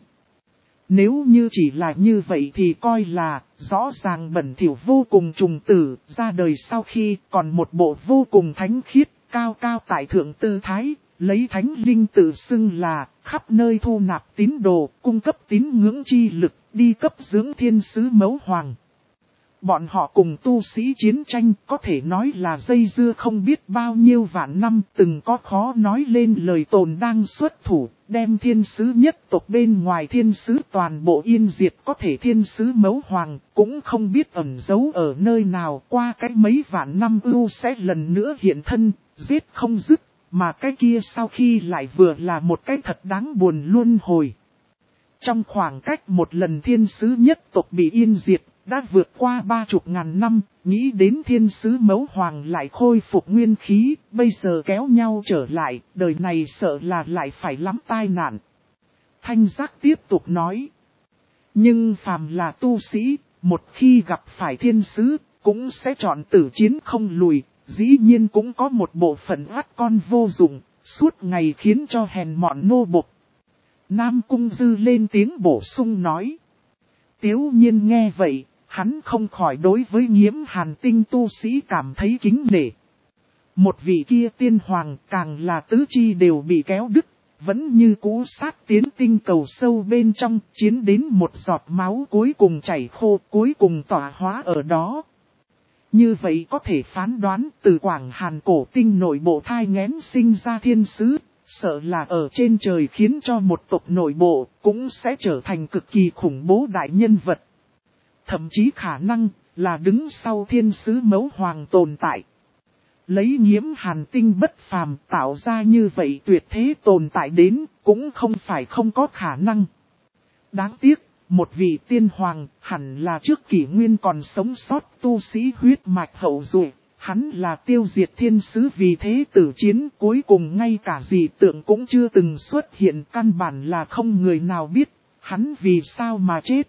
Nếu như chỉ là như vậy thì coi là rõ ràng bẩn thỉu vô cùng trùng tử, ra đời sau khi còn một bộ vô cùng thánh khiết, cao cao tại thượng tư thái. Lấy thánh linh tự xưng là khắp nơi thu nạp tín đồ, cung cấp tín ngưỡng chi lực, đi cấp dưỡng thiên sứ mẫu hoàng. Bọn họ cùng tu sĩ chiến tranh có thể nói là dây dưa không biết bao nhiêu vạn năm, từng có khó nói lên lời tồn đang xuất thủ, đem thiên sứ nhất tộc bên ngoài thiên sứ toàn bộ yên diệt, có thể thiên sứ mẫu hoàng cũng không biết ẩn giấu ở nơi nào, qua cách mấy vạn năm ưu sẽ lần nữa hiện thân, giết không dứt. Mà cái kia sau khi lại vừa là một cái thật đáng buồn luân hồi. Trong khoảng cách một lần thiên sứ nhất tộc bị yên diệt, đã vượt qua ba chục ngàn năm, nghĩ đến thiên sứ mẫu hoàng lại khôi phục nguyên khí, bây giờ kéo nhau trở lại, đời này sợ là lại phải lắm tai nạn. Thanh Giác tiếp tục nói. Nhưng phàm là tu sĩ, một khi gặp phải thiên sứ, cũng sẽ chọn tử chiến không lùi. Dĩ nhiên cũng có một bộ phận át con vô dụng, suốt ngày khiến cho hèn mọn nô bộc. Nam Cung Dư lên tiếng bổ sung nói. Tiếu Nhiên nghe vậy, hắn không khỏi đối với Nghiễm Hàn tinh tu sĩ cảm thấy kính nể. Một vị kia tiên hoàng càng là tứ chi đều bị kéo đứt, vẫn như cũ sát tiến tinh cầu sâu bên trong, chiến đến một giọt máu cuối cùng chảy khô, cuối cùng tỏa hóa ở đó. Như vậy có thể phán đoán từ Quảng Hàn cổ tinh nội bộ thai nghén sinh ra thiên sứ, sợ là ở trên trời khiến cho một tộc nội bộ cũng sẽ trở thành cực kỳ khủng bố đại nhân vật. Thậm chí khả năng là đứng sau thiên sứ mẫu hoàng tồn tại. Lấy Nghiễm Hàn tinh bất phàm tạo ra như vậy tuyệt thế tồn tại đến cũng không phải không có khả năng. Đáng tiếc. Một vị tiên hoàng hẳn là trước kỷ nguyên còn sống sót tu sĩ huyết mạch hậu duệ, hắn là tiêu diệt thiên sứ vì thế tử chiến cuối cùng ngay cả dị tượng cũng chưa từng xuất hiện, căn bản là không người nào biết, hắn vì sao mà chết.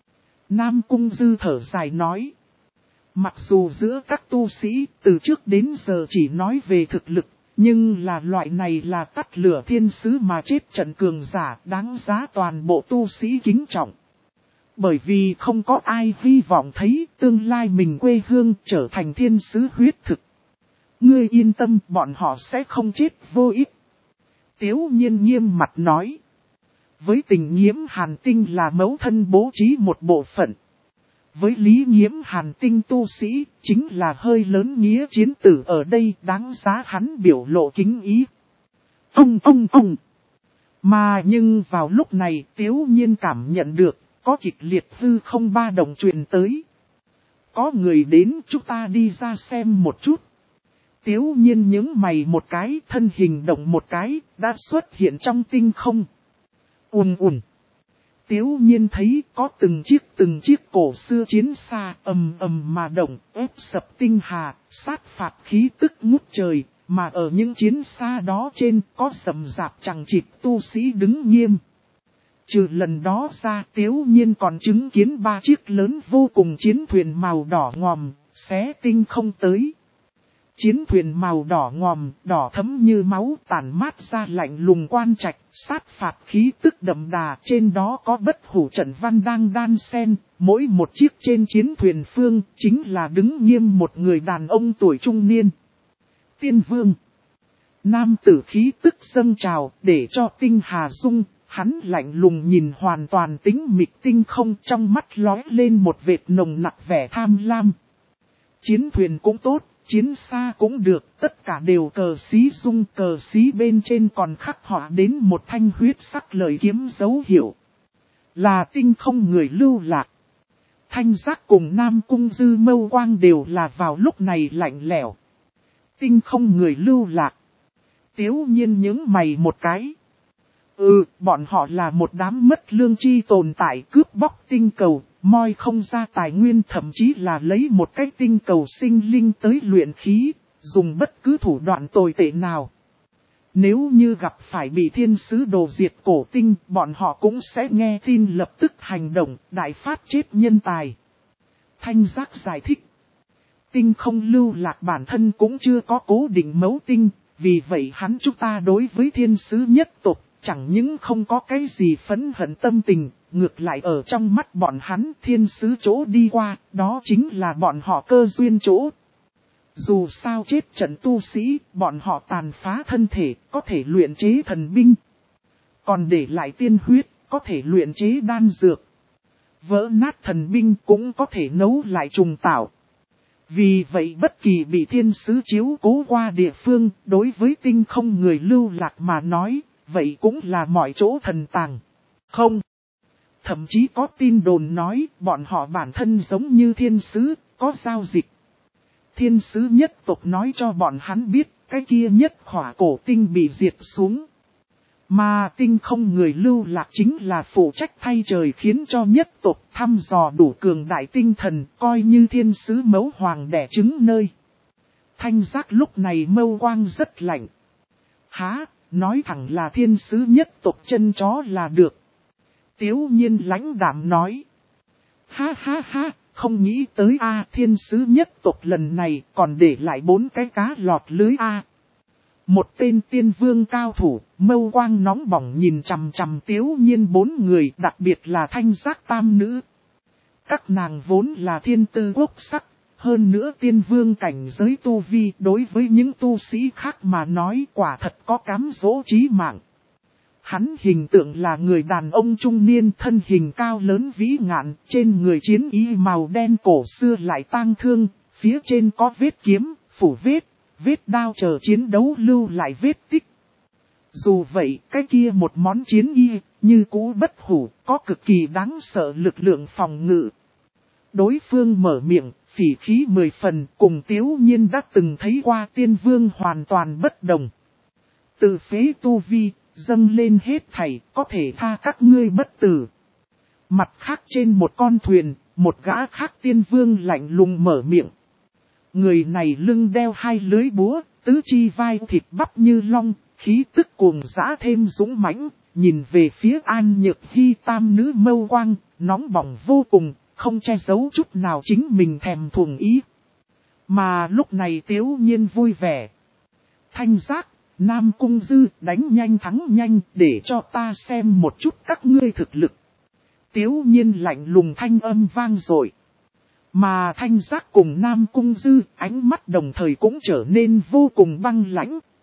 Nam Cung Dư thở dài nói, mặc dù giữa các tu sĩ từ trước đến giờ chỉ nói về thực lực, nhưng là loại này là tắt lửa thiên sứ mà chết trận cường giả đáng giá toàn bộ tu sĩ kính trọng. Bởi vì không có ai hy vọng thấy tương lai mình quê hương trở thành thiên sứ huyết thực. Ngươi yên tâm, bọn họ sẽ không chết vô ích. Tiếu Nhiên nghiêm mặt nói. Với tình Nhiễm Hàn Tinh là mẫu thân bố trí một bộ phận. Với lý Nhiễm Hàn Tinh tu sĩ, chính là hơi lớn nghĩa chiến tử ở đây, đáng giá hắn biểu lộ kính ý. Ông ông ông. Mà nhưng vào lúc này Tiếu Nhiên cảm nhận được, có kịch liệt hư không ba động truyền tới. Có người đến, chúng ta đi ra xem một chút. Tiếu Nhiên nhướng mày một cái, thân hình động một cái, đã xuất hiện trong tinh không. Ùn ùn. Tiếu Nhiên thấy có từng chiếc từng chiếc cổ xưa chiến xa ầm ầm mà động, ép sập tinh hà, sát phạt khí tức ngút trời, mà ở những chiến xa đó trên có rầm rạp chằng chịt tu sĩ đứng nghiêm. Trừ lần đó ra, Tiếu Nhiên còn chứng kiến ba chiếc lớn vô cùng chiến thuyền màu đỏ ngòm, xé tinh không tới. Chiến thuyền màu đỏ ngòm, đỏ thấm như máu, tản mát ra lạnh lùng quan trạch, sát phạt khí tức đậm đà, trên đó có bất hủ trận văn đang đan xen, mỗi một chiếc trên chiến thuyền phương, chính là đứng nghiêm một người đàn ông tuổi trung niên. Tiên vương. Nam tử khí tức dâng trào, để cho tinh hà rung, hắn lạnh lùng nhìn hoàn toàn tĩnh mịch tinh không, trong mắt lóe lên một vệt nồng nặc vẻ tham lam. Chiến thuyền cũng tốt. Chiến xa cũng được, tất cả đều cờ xí rung, cờ xí bên trên còn khắc họa đến một thanh huyết sắc lời kiếm dấu hiệu. Là tinh không người lưu lạc. Thanh Giác cùng Nam Cung Dư Mâu Quang đều là vào lúc này lạnh lẽo. Tinh không người lưu lạc. Tiếu Nhiên nhướng mày một cái. Ừ, bọn họ là một đám mất lương tri tồn tại cướp bóc tinh cầu. Moi không ra tài nguyên, thậm chí là lấy một cái tinh cầu sinh linh tới luyện khí, dùng bất cứ thủ đoạn tồi tệ nào. Nếu như gặp phải bị thiên sứ đồ diệt cổ tinh, bọn họ cũng sẽ nghe tin lập tức hành động, đại phát chết nhân tài. Thanh Giác giải thích. Tinh không lưu lạc bản thân cũng chưa có cố định mẫu tinh, vì vậy hắn chúng ta đối với thiên sứ nhất tộc, chẳng những không có cái gì phẫn hận tâm tình. Ngược lại ở trong mắt bọn hắn thiên sứ chỗ đi qua, đó chính là bọn họ cơ duyên chỗ. Dù sao chết trận tu sĩ, bọn họ tàn phá thân thể, có thể luyện chế thần binh. Còn để lại tiên huyết, có thể luyện chế đan dược. Vỡ nát thần binh cũng có thể nấu lại trùng tạo. Vì vậy bất kỳ bị thiên sứ chiếu cố qua địa phương, đối với tinh không người lưu lạc mà nói, vậy cũng là mọi chỗ thần tàng. Không. Thậm chí có tin đồn nói bọn họ bản thân giống như thiên sứ, có giao dịch. Thiên sứ nhất tộc nói cho bọn hắn biết cái kia nhất khỏa cổ tinh bị diệt xuống. Mà tinh không người lưu lạc chính là phụ trách thay trời khiến cho nhất tộc thăm dò đủ cường đại tinh thần, coi như thiên sứ mẫu hoàng đẻ trứng nơi. Thanh Giác lúc này mâu quang rất lạnh. Há, nói thẳng là thiên sứ nhất tộc chân chó là được. Tiếu Nhiên lãnh đạm nói. Ha ha ha, không nghĩ tới a thiên sứ nhất tộc lần này còn để lại bốn cái cá lọt lưới a. Một tên tiên vương cao thủ, mâu quang nóng bỏng nhìn chằm chằm Tiếu Nhiên bốn người, đặc biệt là Thanh Giác tam nữ. Các nàng vốn là thiên tư quốc sắc, hơn nữa tiên vương cảnh giới tu vi đối với những tu sĩ khác mà nói quả thật có cám dỗ chí mạng. Hắn hình tượng là người đàn ông trung niên thân hình cao lớn vĩ ngạn, trên người chiến y màu đen cổ xưa lại tang thương, phía trên có vết kiếm, phủ vết, vết đao chờ chiến đấu lưu lại vết tích. Dù vậy, cái kia một món chiến y, như cũ bất hủ, có cực kỳ đáng sợ lực lượng phòng ngự. Đối phương mở miệng, phỉ khí mười phần, cùng Tiếu Nhiên đã từng thấy qua tiên vương hoàn toàn bất đồng. Từ phế tu vi, dâng lên hết thảy, có thể tha các ngươi bất tử. Mặt khác trên một con thuyền, một gã khác tiên vương lạnh lùng mở miệng. Người này lưng đeo hai lưới búa, tứ chi vai thịt bắp như long, khí tức cuồng dã thêm dũng mãnh, nhìn về phía An Nhược Hy tam nữ mâu quang, nóng bỏng vô cùng, không che giấu chút nào chính mình thèm thuồng ý. Mà lúc này Tiếu Nhiên vui vẻ. Thanh Giác, Nam Cung Dư đánh nhanh thắng nhanh để cho ta xem một chút các ngươi thực lực. Tiếu nhiên lạnh lùng thanh âm vang dội. Mà Thanh Giác cùng Nam Cung Dư ánh mắt đồng thời cũng trở nên vô cùng băng lãnh.